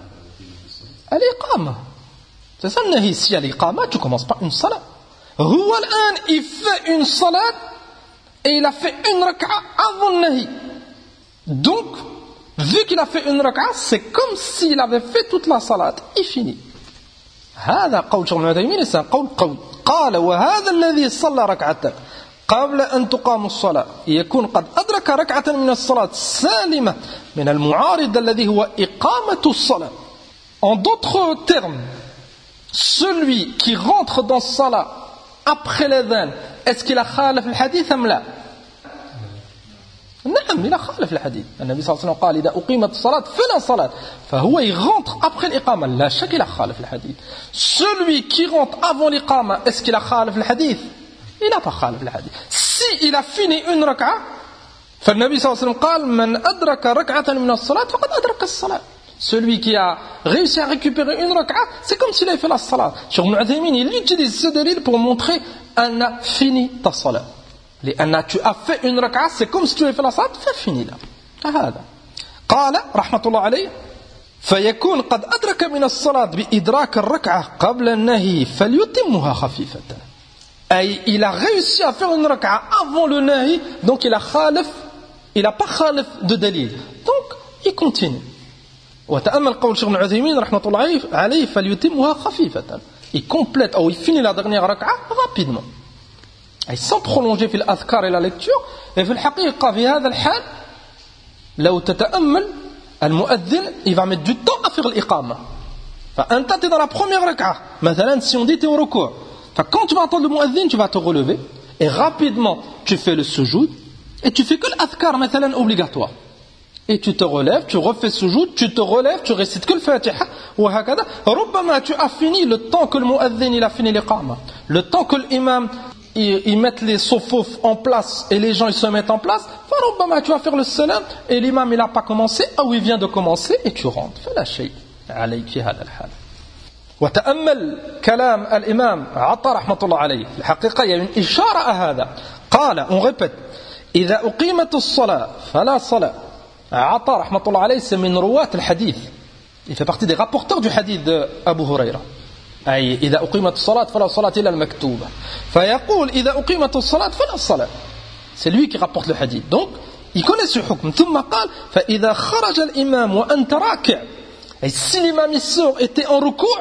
S1: Al-iqama, c'est ça le nahi. Si à l'iqama tu commences pas une salat. هو الآن il fait une salat et il a fait une rak'a avant le nahi. Donc vu qu'il a fait une rak'a, c'est comme s'il avait fait toute la salat. Il finit. هذا قول شيخ ابن عثيمين, c'est un قول قوي. قال وهذا الذي صلى ركعة قبل أن تقام الصلاة يكون قد أدرك ركعة من الصلاة سالمة من المعارض الذي هو إقامة الصلاة. En d'autres termes, celui qui rentre dans salat après l'adhan, est-ce qu'il a khalaf al-hadith am la? نعم, il a khalaf al-hadith. النبي صلى الله عليه وسلم قال إذا أقيمت الصلاة فلا صلاة. فهو il rentre après l'iqama. لا شك il a khalaf al-hadith. Celui qui rentre avant l'iqama, est-ce qu'il a khalaf al-hadith? Il n'a pas khalaf al-hadith. Si il a fini une rak'a, فالنبي صلى الله عليه وسلم قال من أدرك ركعة من الصلاة فقد أدرك الصلاة. Celui qui a réussi à récupérer une rak'a, c'est comme s'il avait fait la salat. Cheikh Ibn Uthaymin, il utilise ce dalil pour montrer qu'on a fini ta salat. Tu as fait une rak'a, c'est comme si tu avais fait la salat, c'est fini là. هذا. قال رحمة الله عليه فيكون قد أدرك من الصلاة بإدراك الركعة قبل النهي فليتمها خفيفة. أي il a réussi à faire une rak'a avant le nahi, donc il a pas khalif de dalil. Donc il continue. وتأمل قول شيخ ابن عثيمين رحمة الله عليه فليتمها خفيفة. Il complète ou il finit la dernière rak'a rapidement. أي sans prolonger في الأذكار et la lecture. Et في الحقيقة في هذا الحال لو تتأمل المؤذن il va mettre du temps à faire الإقامة. فأنت t'es dans la première rak'a. مثلا si on dit t'es au ruku'. Quand tu vas entendre le mu'adhin, tu vas te relever et rapidement tu fais le sujoud et tu fais que l'adhkar مثلا obligatoire. Et tu te relèves, tu refais sujoud, tu te relèves, tu récites que le Fatiha, ou hakada. Rubbama tu as fini le temps que le mu'adhin il a fini l'iqama. Le temps que l'imam il met les sufuf en place et les gens ils se mettent en place. Rubbama tu vas faire le salam et l'imam il n'a pas commencé, ou il vient de commencer et tu rentres. Fala shay alayk fi hada al-hal. وتأمل كلام الإمام عطا رحمة الله عليه. الحقيقة il y a une إشارة à هذا. قال, on répète, إذا أقيمت الصلاة فلا صلاة. عطا رحمة الله عليه c'est من رواة الحديث. Il fait partie des rapporteurs du hadith d'Abu Huraira. أي إذا أقيمت الصلاة فلا صلاة إلا المكتوبة. فيقول إذا أقيمت الصلاة فلا صلاة. C'est lui qui rapporte le hadith. Donc il connaît ce hukm. ثم قال فإذا خرج الإمام وأنت راكع. Et si l'imam il sort et t'es en ruku',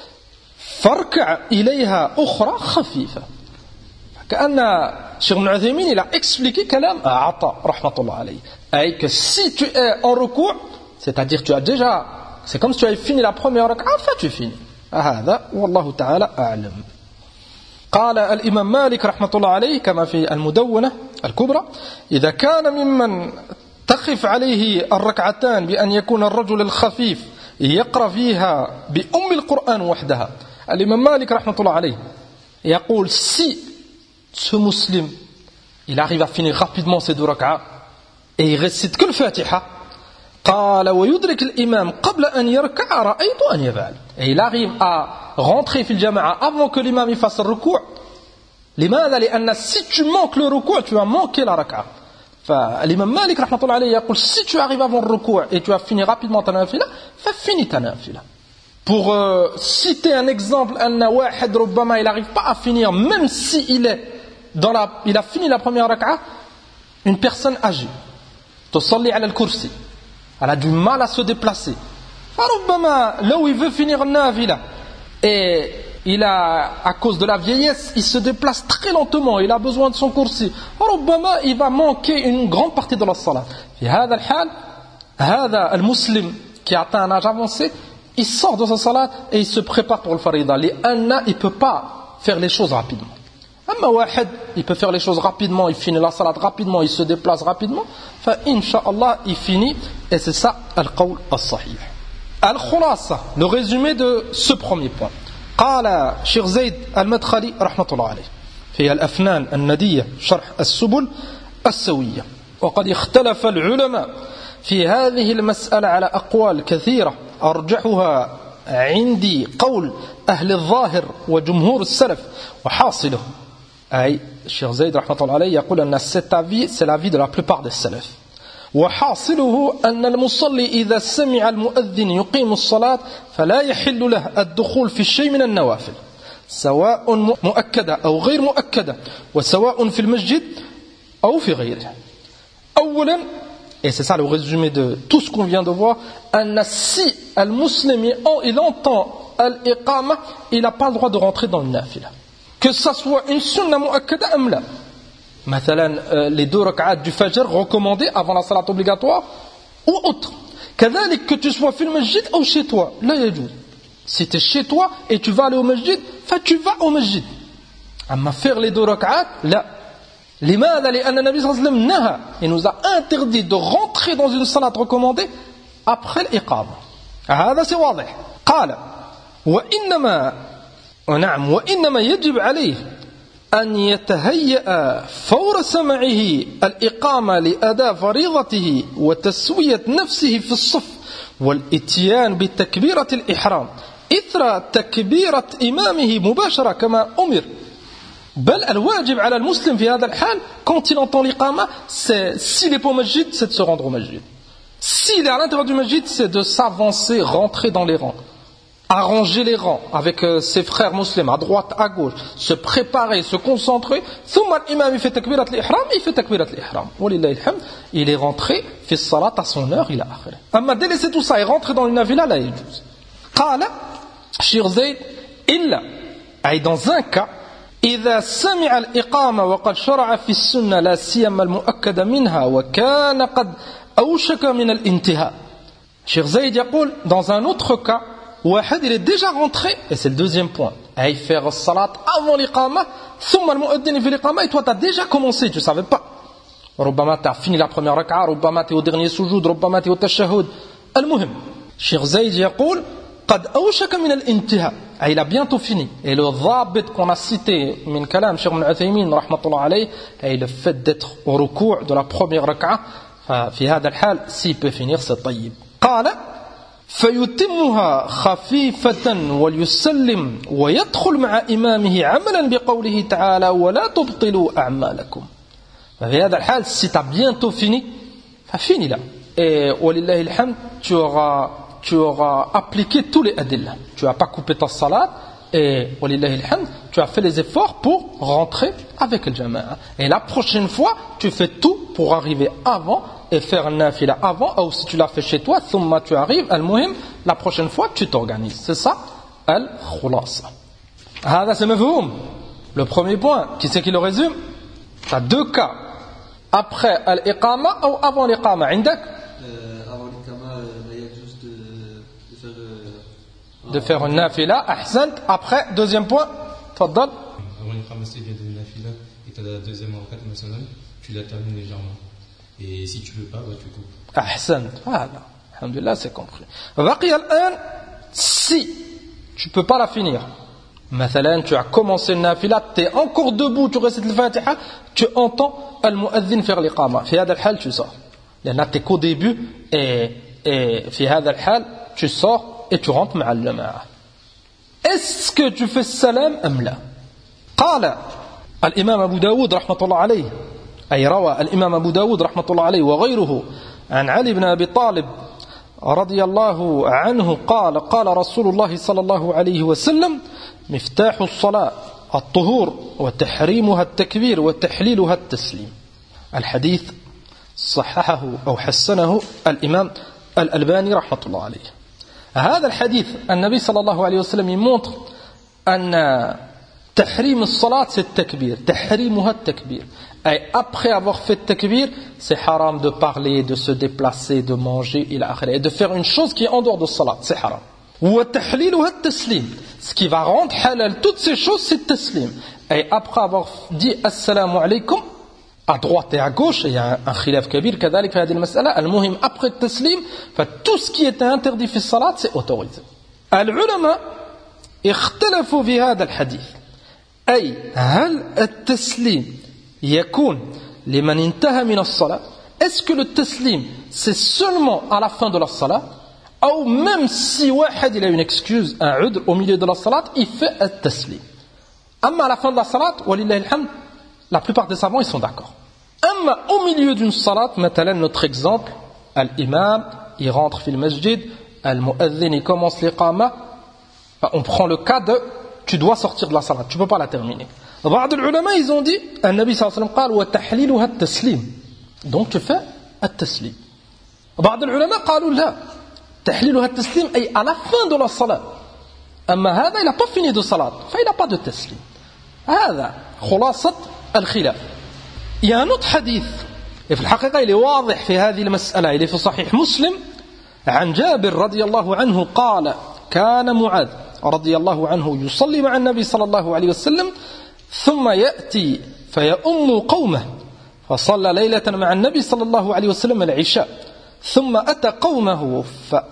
S1: فاركع إليها أخرى خفيفة. كأن Cheikh Ibn Uthaymin il a expliqué كلام عطا رحمة الله عليه. Et que si tu es en ruku', c'est-à-dire tu as déjà, c'est comme si tu avais fini la première rak'a, enfin tu finis. هذا والله تعالى أعلم. قال الإمام مالك رحمة الله عليه كما في المدونة الكبرى إذا كان ممن تخف عليه الركعتان بأن يكون الرجل الخفيف يقرأ فيها بأم القرآن وحدها. الإمام مالك رحمة الله عليه يقول si ce musulman il arrive à finir rapidement ses deux rak'a et il récite que le Fatiha, قال ويدرك الإمام قبل أن يركع رأيت أن يفعل. Et il arrive à rentrer في الجماعة avant que l'imam il fasse le ركوع. لماذا؟ لأن si tu manques le ركوع tu as manqué la ركعة. فالإمام مالك رحمة الله عليه يقول si tu arrives avant le ركوع et tu as fini rapidement ta nafila ففيني ta nafila. Pour citer un exemple, أن واحد ربما il n'arrive pas à finir même si il a fini la première ركعة. Une personne âgée تصلي على الكرسي, elle a du mal à se déplacer. فربما là où il veut finir nafila et à cause de la vieillesse, il se déplace très lentement, il a besoin de son kursi. ربما il va manquer une grande partie de la salat. في هذا الحال هذا المسلم qui a atteint un âge avancé, il sort de sa salat et il se prépare pour le farida. لأن il peut pas faire les choses rapidement. أما واحد il peut faire les choses rapidement, il finit la salat rapidement, il se déplace rapidement. فإنشاء il finit, et c'est ça القول الصحيح. الخلاصة, le résumé de ce premier point. قال شيخ زيد المدخلي رحمة الله عليه في الأفنان الندية شرح السبل السوية. وقد اختلف العلماء في هذه المسألة على أقوال كثيرة, أرجحها عندي قول أهل الظاهر وجمهور السلف. وحاصله أي الشيخ زيد رحمة الله عليه يقول أن cet avis c'est l'avis de la plupart des salafs. وحاصله أن المصلي إذا سمع المؤذن يقيم الصلاة فلا يحل له الدخول في الشيء من النوافل سواء مؤكدة أو غير مؤكدة وسواء في المسجد أو في غيره. أولا, et c'est ça le résumé de tout ce qu'on vient de voir, أن si المسلم il entend الإقامة, il n'a pas le droit de rentrer dans le nafila, que ça soit une sunna مؤكدة أم لا. مثلا les 2 rak'at du fajr recommandés avant la salat obligatoire ou autre. كذلك que tu sois في المسجد ou chez toi, لا يجوز. Si tu es chez toi et tu vas aller au masjid, tu vas au masjid. أما faire les 2 rak'at, لا. لماذا؟ لأن النبي صلى الله عليه وسلم نهى, il nous a interdit de rentrer dans une salat recommandée après الإقامة. هذا c'est واضح. قال وإنما يجب عليه أن يتهيأ فور سمعه الإقامة لأداء فريضته وتسوية نفسه في الصف والإتيان بتكبيرة الإحرام إثر تكبيرة إمامه مباشرة كما أمر. بل الواجب على المسلم في هذا الحال quand il entend l'Iqama, s'il n'est pas au masjid, c'est de se rendre au masjid. S'il est à l'intérieur du masjid, c'est de s'avancer, rentrer dans les rangs, arranger les rangs avec ses frères musulmans à droite, à gauche, se préparer, se concentrer. ثم الإمام fait تكبيرة الإحرام, il fait تكبيرة الإحرام. ولله الحمد, il est rentré في الصلاة à son heure, il a akhir. أما délaisser tout ça et rentrer dans le nafila, là, il يجوز. قال شيخ زيد إلا, أي dans un cas, إذا سمع الإقامة وقد شرع في السنة لا سيما المؤكد منها وكان قد أوشك من الانتهاء. شيخ زيد يقول dans un autre cas, واحد il est déjà rentré, et c'est le deuxième point, à faire الصلاة avant l'Iqama, ثم المؤذن في l'Iqama, et toi tu as déjà commencé, tu ne savais pas. ربما tu as fini la première ركعة, ربما tu es au dernier sujoud, ربما tu es au tashahhud. المهم شيخ زيد يقول قد أوشك من الانتهاء, il a bientôt fini. Et le dhabit qu'on a cité من كلام شيخ ابن عثيمين رحمة الله عليه, et le fait d'être au ruku' de la première ركعة, في هذا الحال s'il peut finir c'est طيب. قال فيتمها خفيفة وليسلم ويدخل مع إمامه عملا بقوله تعالى ولا تبطلوا أعمالكم. في هذا الحال si tu as bientôt fini, finis là. Et ولله الحمد, tu auras appliqué tous les adillah. Tu n'as pas coupé ta salat et ولله الحمد, tu as fait les efforts pour rentrer avec le jama'a. Et la prochaine fois, tu fais tout pour arriver avant et faire un nafila avant, ou si tu l'as fait chez toi, thumma tu arrives, al-muhim, la prochaine fois tu t'organises. C'est ça, al-khulasa. Hada c'est mafhoum. Le premier point, qui c'est qui le résume? Tu as 2 cas. Après al-iqama ou avant l'iqama, indak?
S2: Avant l'iqama, il y a juste
S1: de faire un nafila, ahsant. Après, deuxième point, faddal.
S3: Avant l'iqama, c'est bien de nafila, et tu as la deuxième rakat, tu la termines légèrement. Et si tu veux pas, tu coupes.
S1: Ahsan, voilà. Alhamdulillah, c'est compris. Baqi al-an, si tu peux pas la finir. Mathalan, tu as commencé le nafila, tu es encore debout, tu récites le Fatiha, tu entends al-mu'adhin faire l'iqama. Fi hada al-hal, tu sors. Là, tu es qu'au début et Et في هذا الحال tu sors et tu rentres مع الجماعة. Est-ce que tu fais salam أم لا؟ قال الإمام أبو داود رحمة الله عليه، أي روى الإمام أبو داود رحمة الله عليه وغيره عن علي بن أبي طالب رضي الله عنه قال قال رسول الله صلى الله عليه وسلم مفتاح الصلاة الطهور وتحريمها التكبير وتحليلها التسليم. الحديث صححه أو حسنه الإمام الألباني رحمة الله عليه. هذا الحديث النبي صلى الله عليه وسلم montre أن تحريم الصلاة c'est التكبير، تحريمها التكبير. Et après avoir fait le takbir, c'est haram de parler, de se déplacer, de manger, et de faire une chose qui est en dehors de salat, c'est haram. Ce qui va rendre halal toutes ces choses, c'est le taslim. Et après avoir dit assalamu alaykum, à droite et à gauche, il y a un khilaf kabir, kadalik, في هذه المسألة, المهم après le taslim, tout ce qui était interdit في salat, c'est autorisé. العلماء اختلفوا في هذا الحديث. أي هل التسليم يكون لمن انتهى من الصلاة؟ Est-ce que le taslim c'est seulement à la fin de la salat, ou même si واحد il a une excuse, un udr au milieu de la salat, il fait le taslim. Amma à la fin de la salat, walillahi alhamd, la plupart des savants ils sont d'accord. Amma au milieu d'une salat, مثلا notre exemple, l'imam il rentre في المسجد, al-mu'adhin il commence l'iqama, on prend le cas de tu dois sortir de la salat, tu ne peux pas la terminer. بعض العلماء ils ont dit النبي صلى الله عليه وسلم قال وتحليلها التسليم, donc tu fais التسليم. بعض العلماء قالوا لا, تحليلها التسليم أي à la fin de la salat. أما هذا il n'a pas fini de salat, فil n'a pas de تسليم. هذا خلاصة الخلاف. Il y a un autre hadith et في الحقيقة il est واضح في هذه المسألة, il est في صحيح مسلم عن جابر رضي الله عنه قال كان معاذ رضي الله عنه يصلي مع النبي صلى الله عليه وسلم ثم يأتي فيؤم قومه فصلى ليلة مع النبي صلى الله عليه وسلم العشاء ثم أتى قومه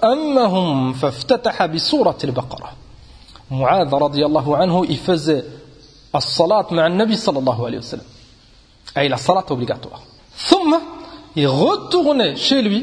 S1: فأمهم فافتتح بسورة البقرة. معاذ رضي الله عنه il faisait الصلاة مع النبي صلى الله عليه وسلم, أي la salat obligatoire. ثم il retournait chez lui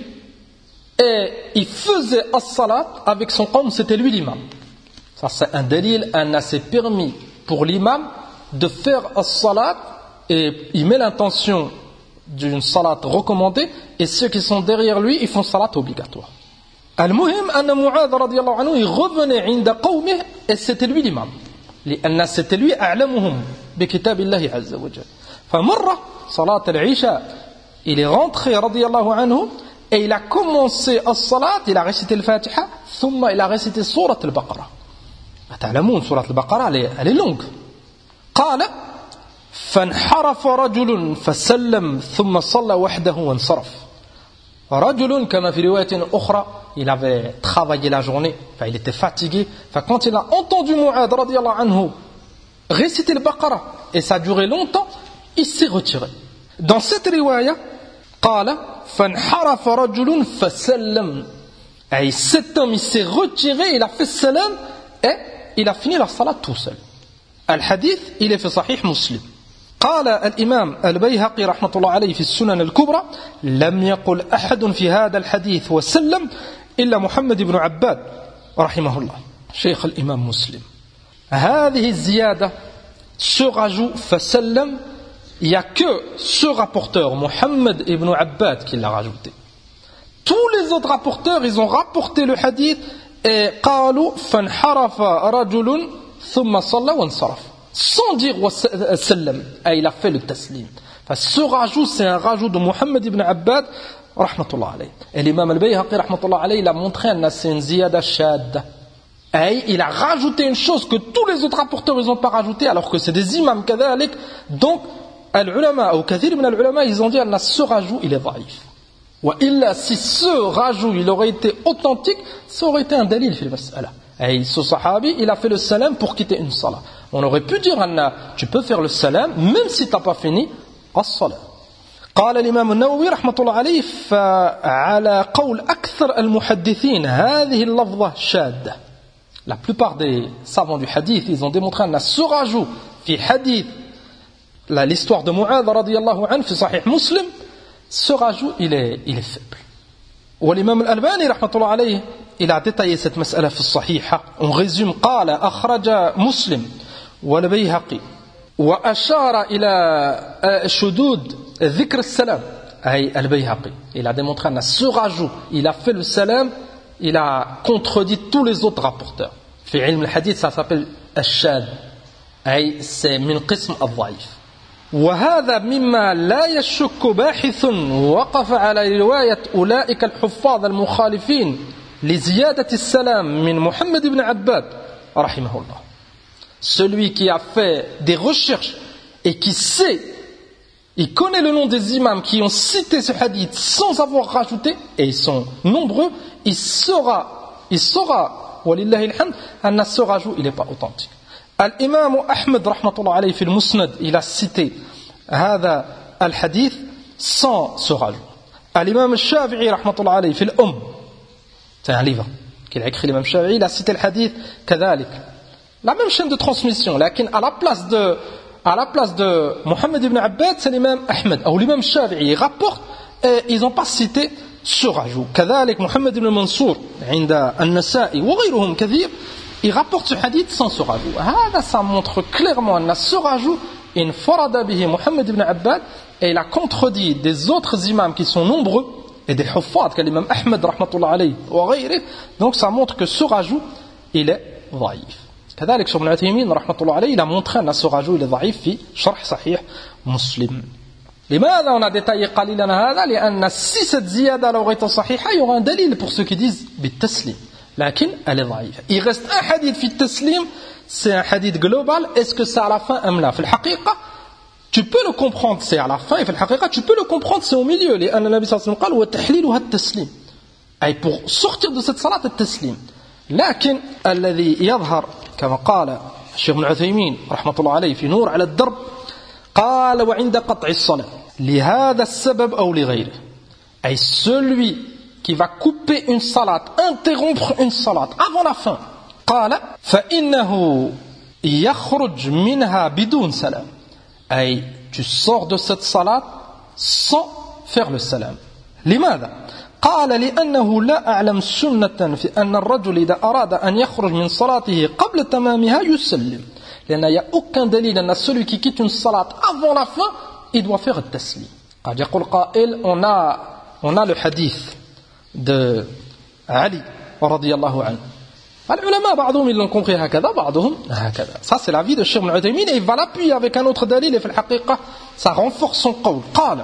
S1: et il faisait الصلاة avec son qawm, c'était lui l'imam. Ça c'est un dalil, un assez permis pour l'imam de faire as-salat, et il met l'intention d'une salat recommandée, et ceux qui sont derrière lui ils font salat obligatoire. Al-muhim anna Mu'adh radiyallahu anhu il revenait عند قومه et c'était lui l'imam, لأن c'était lui أعلمهم بكتاب الله عز وجل. فمرة صلاة العشاء il est rentré radiyallahu anhu et il a commencé as-salat, il a récité le Fatiha, ثم il a récité سورة البقرة. تعلمون سورة البقرة elle est longue. قال فانحرف رجل فسلم ثم صلى وحده وانصرف. رجل كما في رواية أخرى il avait travaillé la journée, il était fatigué, quand il a entendu Mu'adh radiyallahu anhu réciter le Baqara et ça a duré longtemps, il s'est retiré. Dans cette riwaya قال فانحرف رجل فسلم, et cet homme il s'est retiré, il a fait salam et il a fini la salat tout seul. الحديث إلى في صحيح مسلم. قال الإمام البيهقي رحمة الله عليه في السنن الكبرى لم يقل أحد في هذا الحديث وسلم إلا محمد بن عباد رحمه الله شيخ الإمام مسلم. هذه الزيادة ce rajout فسلم, il n'y a que ce rapporteur Muhammad ibn Abbad qui l'a rajouté. Tous les autres rapporteurs ils ont rapporté le hadith et قالوا فانحرف رجل ثم صلى وانصرف, sans dire sallam, il a fait le taslim. Ce rajout c'est un rajout de Muhammad ibn Abbad rahmatullah alayhi. Et l'imam al-Bayhaqi rahmatullah alayhi il a montré que c'est une ziyada shadda, il a rajouté une chose que tous les autres rapporteurs ils n'ont pas rajouté, alors que c'est des imams kadhalik. Donc al-ulama ou kathir min al-ulama ils ont dit que ce rajout il est dhaif. Wa illa, si ce rajout il aurait été authentique, ça aurait été un dalil fi al-mas'ala. Et ce sahabi, il a fait le salam pour quitter une salat. On aurait pu dire, Anna, tu peux faire le salam, même si tu n'as pas fini as-salat. قال الإمام النووي رحمة الله عليه فعلى قول أكثر المحدثين هذه اللفظة شاذة. La plupart des savants du hadith, ils ont démontré أن ce rajout في hadith, l'histoire de Mu'adh radiyallahu anhu في صحيح مسلم, ce rajout il est faible. والإمام الألباني رحمة الله عليه il a détaillé cette مسألة في الصحيحة. On résume قال أخرج مسلم والبيهقي وأشار إلى شذوذ ذكر السلام أي البيهقي. Il a démontré أن ce rajout il a fait le salam, il a contredit tous les autres rapporteurs. في علم الحديث ça s'appelle الشاذ أي c'est من قسم الضعيف. وهذا مما لا يشك باحث وقف على رواية أولئك الحفاظ المخالفين لزيادة السلام من محمد بن عباد رحمه الله. Celui qui a fait des recherches et qui sait, il connaît le nom des imams qui ont cité ce hadith sans avoir rajouté, et ils sont nombreux, il saura, walillahi alhamd, anna ce rajout il n'est pas authentique. Al-Imam Ahmed rahmatullah alayhi fi al-Musnad, il a cité هذا الحديث sans ce rajout. Al-Imam al-Shafi'i rahmatullah alayhi fi al-Umm, c'est un livre qu'il a écrit l'imam Shafi'i, il a cité le hadith كذلك, la même chaîne de transmission, lakin à la place de Mohammed ibn Abbad, c'est l'imam Ahmed ou l'imam Shafi'i, ils rapportent et ils n'ont pas cité ce rajout. كذلك محمد بن منصور عند النسائي وغيرهم كثير, il rapporte ce hadith sans ce rajout. Ça montre clairement que ce rajout in farada bihi Mohammed ibn Abbad, et il a contredit des autres imams qui sont nombreux et des huffaz comme l'imam Ahmed rahmatullah alayhi wa ghayri. Donc ça montre que ce rajout il est ضعيف. كذلك شيخ ابن عثيمين رحمة الله عليه il a montré أن ce rajout il est ضعيف في شرح صحيح مسلم. لماذا on a détaillé قليلا هذا؟ لأن si cette زيادة لو غير صحيحة il y aura un دليل pour ceux qui disent بالتسليم, لكن elle est ضعيفة. Il reste un hadith في التسليم, c'est un hadith global. Est-ce que c'est à la fin أم لا؟ في الحقيقة tu peux le comprendre c'est à la fin, et في الحقيقة tu peux le comprendre c'est au milieu, لأن النبي صلى الله عليه وسلم قال وتحليلها التسليم, أي pour sortir de cette salat التسليم. لكن الذي يظهر كما قال الشيخ ابن عثيمين رحمة الله عليه في نور على الدرب, قال وعند قطع الصلاة لهذا السبب أو لغيره, أي celui qui va couper une salat, interrompre une salat avant la fin, قال فإنه يخرج منها بدون سلام, أي tu sors de cette salat sans faire le salam. لماذا؟ قال لأنه لا أعلم سنة في أن الرجل إذا أراد أن يخرج من صلاته قبل تمامها يسلم, لأن il n'y a aucun دليل أن celui qui quitte une salat avant la fin il doit faire التسليم. قد يقول قائل on a le hadith de Ali رضي الله عنه, العلماء بعضهم ils l'ont compris هكذا بعضهم هكذا. Ça c'est l'avis de Cheikh Ibn Uthaymin, et il va l'appuyer avec un autre dalil, et في الحقيقة ça renforce son قول. قال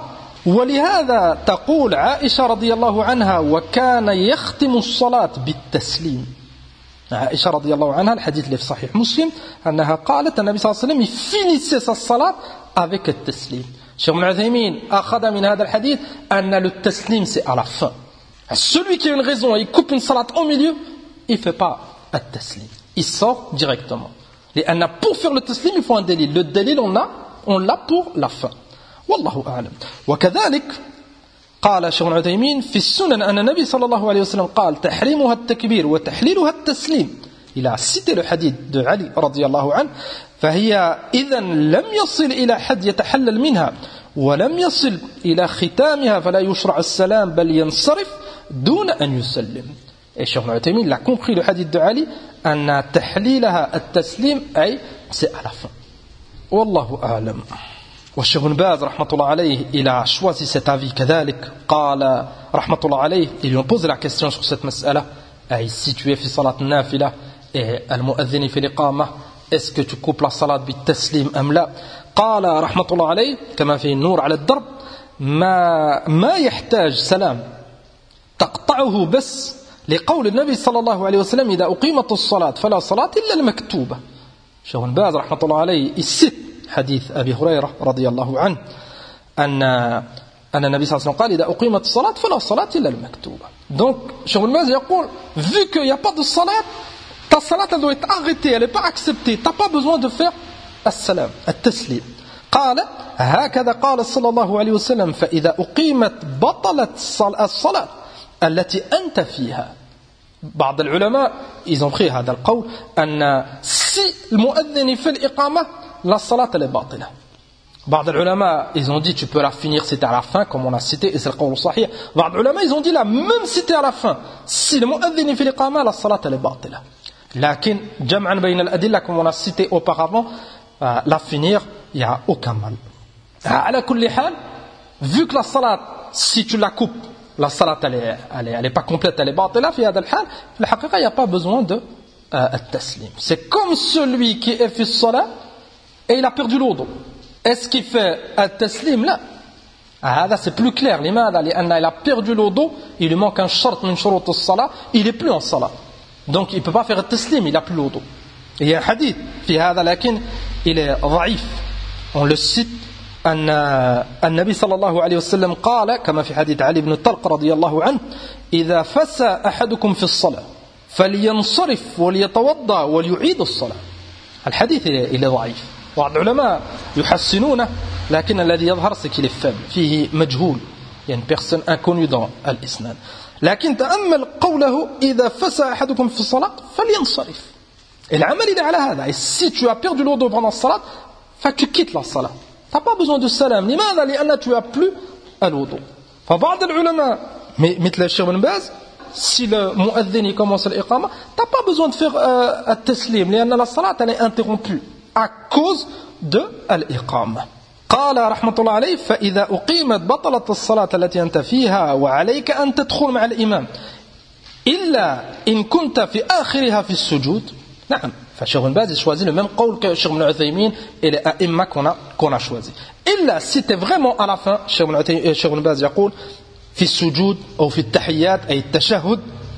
S1: ولهذا تقول عائشة رضي الله عنها وكان يختم الصلاة بالتسليم. عائشة رضي الله عنها الحديث اللي في صحيح مسلم أنها قالت النبي صلى الله عليه وسلم يفينيسي الصلاة avec التسليم. Cheikh Ibn Uthaymin أخذ من هذا الحديث أن le taslim c'est à la fin. Celui qui a une raison et il coupe une salat au milieu, il ne fait pas التسليم, il sort directement. لأن pour faire le taslim il faut un délil. Le délil on l'a pour la fin. والله أعلم. وكذلك قال شيخ ابن عثيمين في السنن أن النبي صلى الله عليه وسلم قال تحريمها التكبير وتحليلها التسليم. Il a cité le hadith de Ali رضي الله عنه, فهي إذا لم يصل إلى حد يتحلل منها ولم يصل إلى ختامها فلا يشرع السلام بل ينصرف دون أن يسلم. Et Cheikh Ibn Uthaymin il a compris le hadith de Ali أن تحليلها التسليم أي c'est à la fin. والله أعلم. والشيخ بن باز رحمة الله عليه il a choisi cet avis كذلك. قال رحمة الله عليه, ils lui ont posé la question sur cette مسألة, أي si tu es في صلاة النافلة et المؤذن في الإقامة, est-ce que tu coupes la salat بالتسليم أم لا؟ قال رحمة الله عليه كما في النور على الدرب ما يحتاج سلام تقطعه بس لقول النبي صلى الله عليه وسلم إذا أقيمت الصلاة فلا صلاة إلا المكتوبة. الشيخ بن باز رحمة الله عليه الست حديث أبي هريرة رضي الله عنه أن النبي صلى الله عليه وسلم قال إذا أقيمت الصلاة فلا صلاة إلا المكتوبة. Donc Cheikh Ibn Baz يقول vu qu'il n'y a pas de salat, ta salat elle doit être arrêtée, elle n'est pas acceptée, tu n'as pas besoin de faire السلام التسليم. قال هكذا قال صلى الله عليه وسلم فإذا أقيمت بطلت الصلاة التي أنت فيها. بعض العلماء ils ont pris هذا القول أن si المؤذن في الإقامة la salat elle est batila. بعض العلماء ils ont dit tu peux la finir si t'es à la fin comme on a cité et c'est le qawl sahih. بعض العلماء ils ont dit là même si t'es à la fin si le mu'adhin fait l'iqama la salat elle est batila. لكن جمعا بين الأدلة comme on a cité auparavant la finir il y a aucun mal. على كل حال vu que la salat si tu la coupes la salat elle est pas complète elle est batila في هذا الحال في الحقيقة il n'y a pas besoin de التسليم. C'est comme celui qui est fi salat et il a perdu l'eau. Est-ce qu'il fait التسليم؟ لا. هذا c'est plus clair. لماذا؟ لأن il a perdu l'eau, il lui manque un shart min shurut as-salat, il est plus en salat. Donc il peut pas faire التسليم, il a plus l'eau. Il y a un hadith في هذا لكن il est ضعيف. On le cite أن النبي صلى الله عليه وسلم قال كما في حديث علي بن طلق رضي الله عنه إذا فسى أحدكم في الصلاة فلينصرف وليتوضأ وليعيد الصلاة. الحديث il est ضعيف. بعض العلماء يحسنونه لكن الذي يظهر c'est qu'il est faible فيه مجهول يعني personne inconnue dans الإسناد. لكن تأمل قوله إذا فسى أحدكم في الصلاة فلينصرف. العمل il est على هذا. Et si tu as perdu l'eau pendant la salat, tu quittes la salat. Tu n'as pas besoin de salam. لماذا؟ لأن tu as plus الوضوء. فبعض العلماء مثل الشيخ بن باز si le mu'adhin commence l'iqama, tu n'as pas besoin de faire التسليم لأن la salat elle est interrompue à cause de الإقامة. قال رحمة الله عليه فإذا أقيمت بطلت الصلاة التي أنت فيها وعليك أن تدخل مع الإمام إلا إن كنت في آخرها في السجود. نعم. فالشيخ بن باز choisit le même قول que الشيخ بن عثيمين et les أئمة qu'on a choisi. إلا si tu es vraiment à la fin الشيخ بن باز يقول في السجود أو في التحيات أي التشهد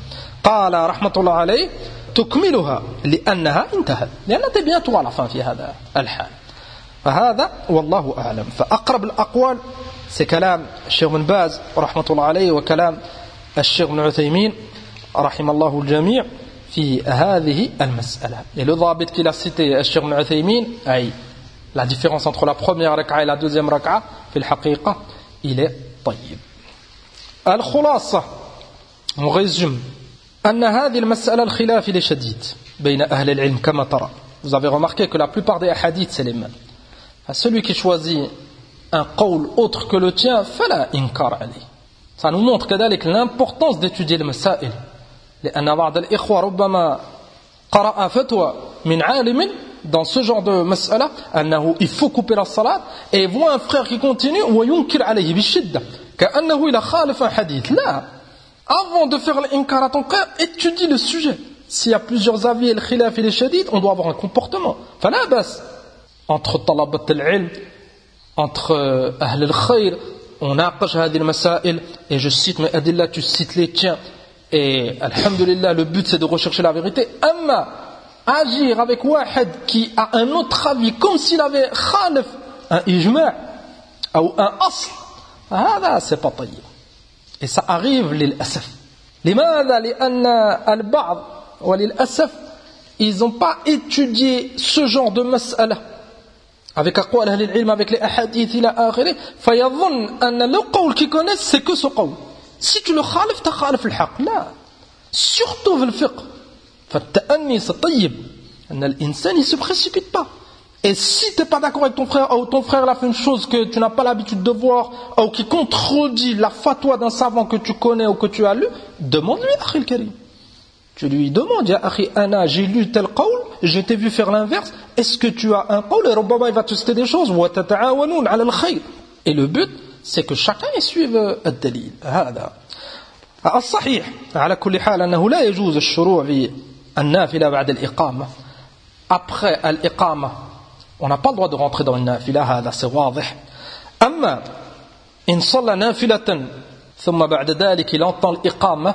S1: قال رحمة الله عليه تكملها لأنها انتهت لأن أنت bientôt à la fin في هذا الحال. فهذا والله أعلم. فأقرب الأقوال c'est كلام الشيخ بن باز رحمة الله عليه وكلام الشيخ بن عثيمين رحم الله الجميع في هذه المسألة. Et le ضابط qu'il a cité الشيخ بن عثيمين أي la différence entre la première ركعة et la deuxième ركعة في الحقيقة il est طيب. الخلاصة on résume أن هذه المسألة الخلاف شديد بين أهل العلم كما ترى. Vous avez remarqué que la plupart des hadiths c'est les mêmes. Celui qui choisit un qawl autre que le tien فلا إنكار عليه. Ça nous montre كذلك l'importance d'étudier المسائل. لأن بعض الإخوة ربما قرأ فتوى من عالم dans ce genre de مسألة أنه il faut couper la salat et voit un frère qui continue وينكر عليه بالشدة كأنه إلى خالف un hadith. لا. Avant de faire l'inkar à ton frère, étudie le sujet. S'il y a plusieurs avis et le khilaf et les shadid, on doit avoir un comportement. فلا بس entre طلبة العلم entre أهل الخير on ناقش هذه المسائل et je cite mes adillah, tu cites les tiens et alhamdulillah le but c'est de rechercher la vérité. أما agir avec واحد qui a un autre avis comme s'il avait خالف un ijma' ou un asl, هذا c'est pas طيب. Et ça arrive للأسف. لماذا؟ لأن البعض وللأسف ils n'ont pas étudié ce genre de مسألة avec أقوال أهل العلم avec les أحاديث إلى آخره فيظن أن le قول qu'ils connaissent c'est que ce قول. Si tu le خالف تخالف الحق. لا. Surtout في الفقه. فالتأني c'est طيب. أن الإنسان ne se précipite pas. Et si tu n'es pas d'accord avec ton frère, ou ton frère a fait une chose que tu n'as pas l'habitude de voir, ou qui contredit la fatwa d'un savant que tu connais ou que tu as lu, demande-lui, Akhi al-Karim. Tu lui demandes, Ya Akhi Ana, j'ai lu tel qawl, je t'ai vu faire l'inverse, est-ce que tu as un qawl? Et Rabbama, il va te citer des choses, wa tata'awanoun ala al-khayr. Et le but, c'est que chacun y suive ad-dalil. هذا. الصحيح على كل حال أنه لا يجوز الشروع في النافلة بعد الإقامة. Après الإقامة on n'a pas le droit de rentrer dans une nafila, هذا c'est واضح. أما إن صلى نافلة ثم بعد ذلك il entend الإقامة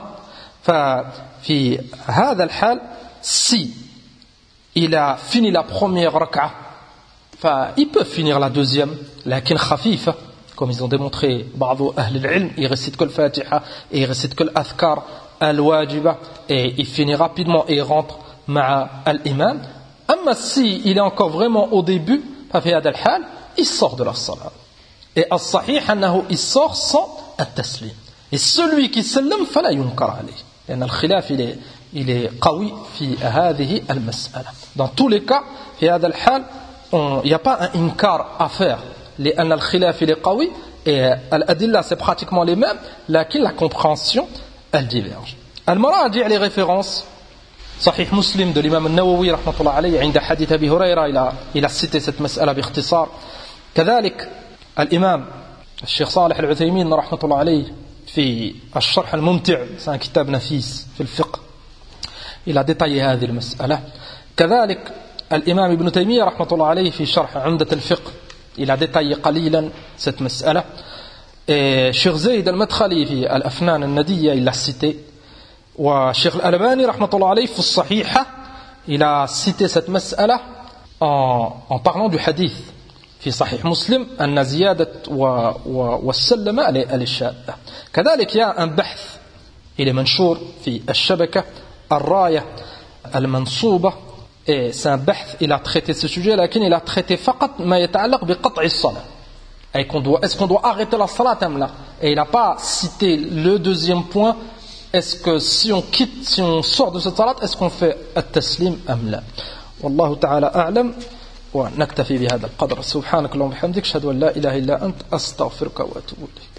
S1: ففي هذا الحال si il a fini la première rak'a il peut finir la deuxième لكن خفيفة comme ils ont démontré بعض أهل العلم il récite que le Fatiha et il récite que l'Adhkar al-Wajiba et il finit rapidement et il rentre مع الإمام. أما si il est encore vraiment au début ففي هذا الحال il sort de la salat. Et الصحيح أنه il sort sans التسليم. Et celui qui سلم فلا ينكر عليه لأن الخلاف il est قوي في هذه المسألة. Dans tous les cas في هذا الحال il n'y a pas un inkar à faire لأن الخلاف est قوي et الأدلة c'est pratiquement les mêmes لكن la compréhension elle diverge. المراجع les références صحيح مسلم de l'imam النووي رحمة الله عليه عند حديث أبي هريرة il a cité cette مسألة باختصار. كذلك الإمام الشيخ صالح العثيمين رحمة الله عليه في الشرح الممتع c'est un كتاب نفيس في الفقه il a détaillé هذه المسألة. كذلك الإمام ابن تيمية رحمة الله عليه في شرح عمدة الفقه il a détaillé قليلا cette مسألة. الشيخ زيد المدخلي في الأفنان الندية il l'a cité. والشيخ الألباني رحمة الله عليه في الصحيحة il a cité cette مسألة en parlant du hadith في صحيح مسلم أن زيادة والسلمة الشاذة. كذلك يا un بحث il est منشور في الشبكة الراية المنصوبة et c'est un بحث il a traité ce sujet لكن il a traité فقط ما يتعلق بقطع الصلاة est-ce qu'on doit arrêter la salat am la et il n'a pas cité le deuxième point est-ce que si on quitte si on sort de cette salat est-ce qu'on fait التسليم am la. والله تعالى أعلم ونكتفي بهذا القدر. سبحانك اللهم وبحمدك أشهد أن لا إله إلا أنت أستغفرك وأتوب إليك.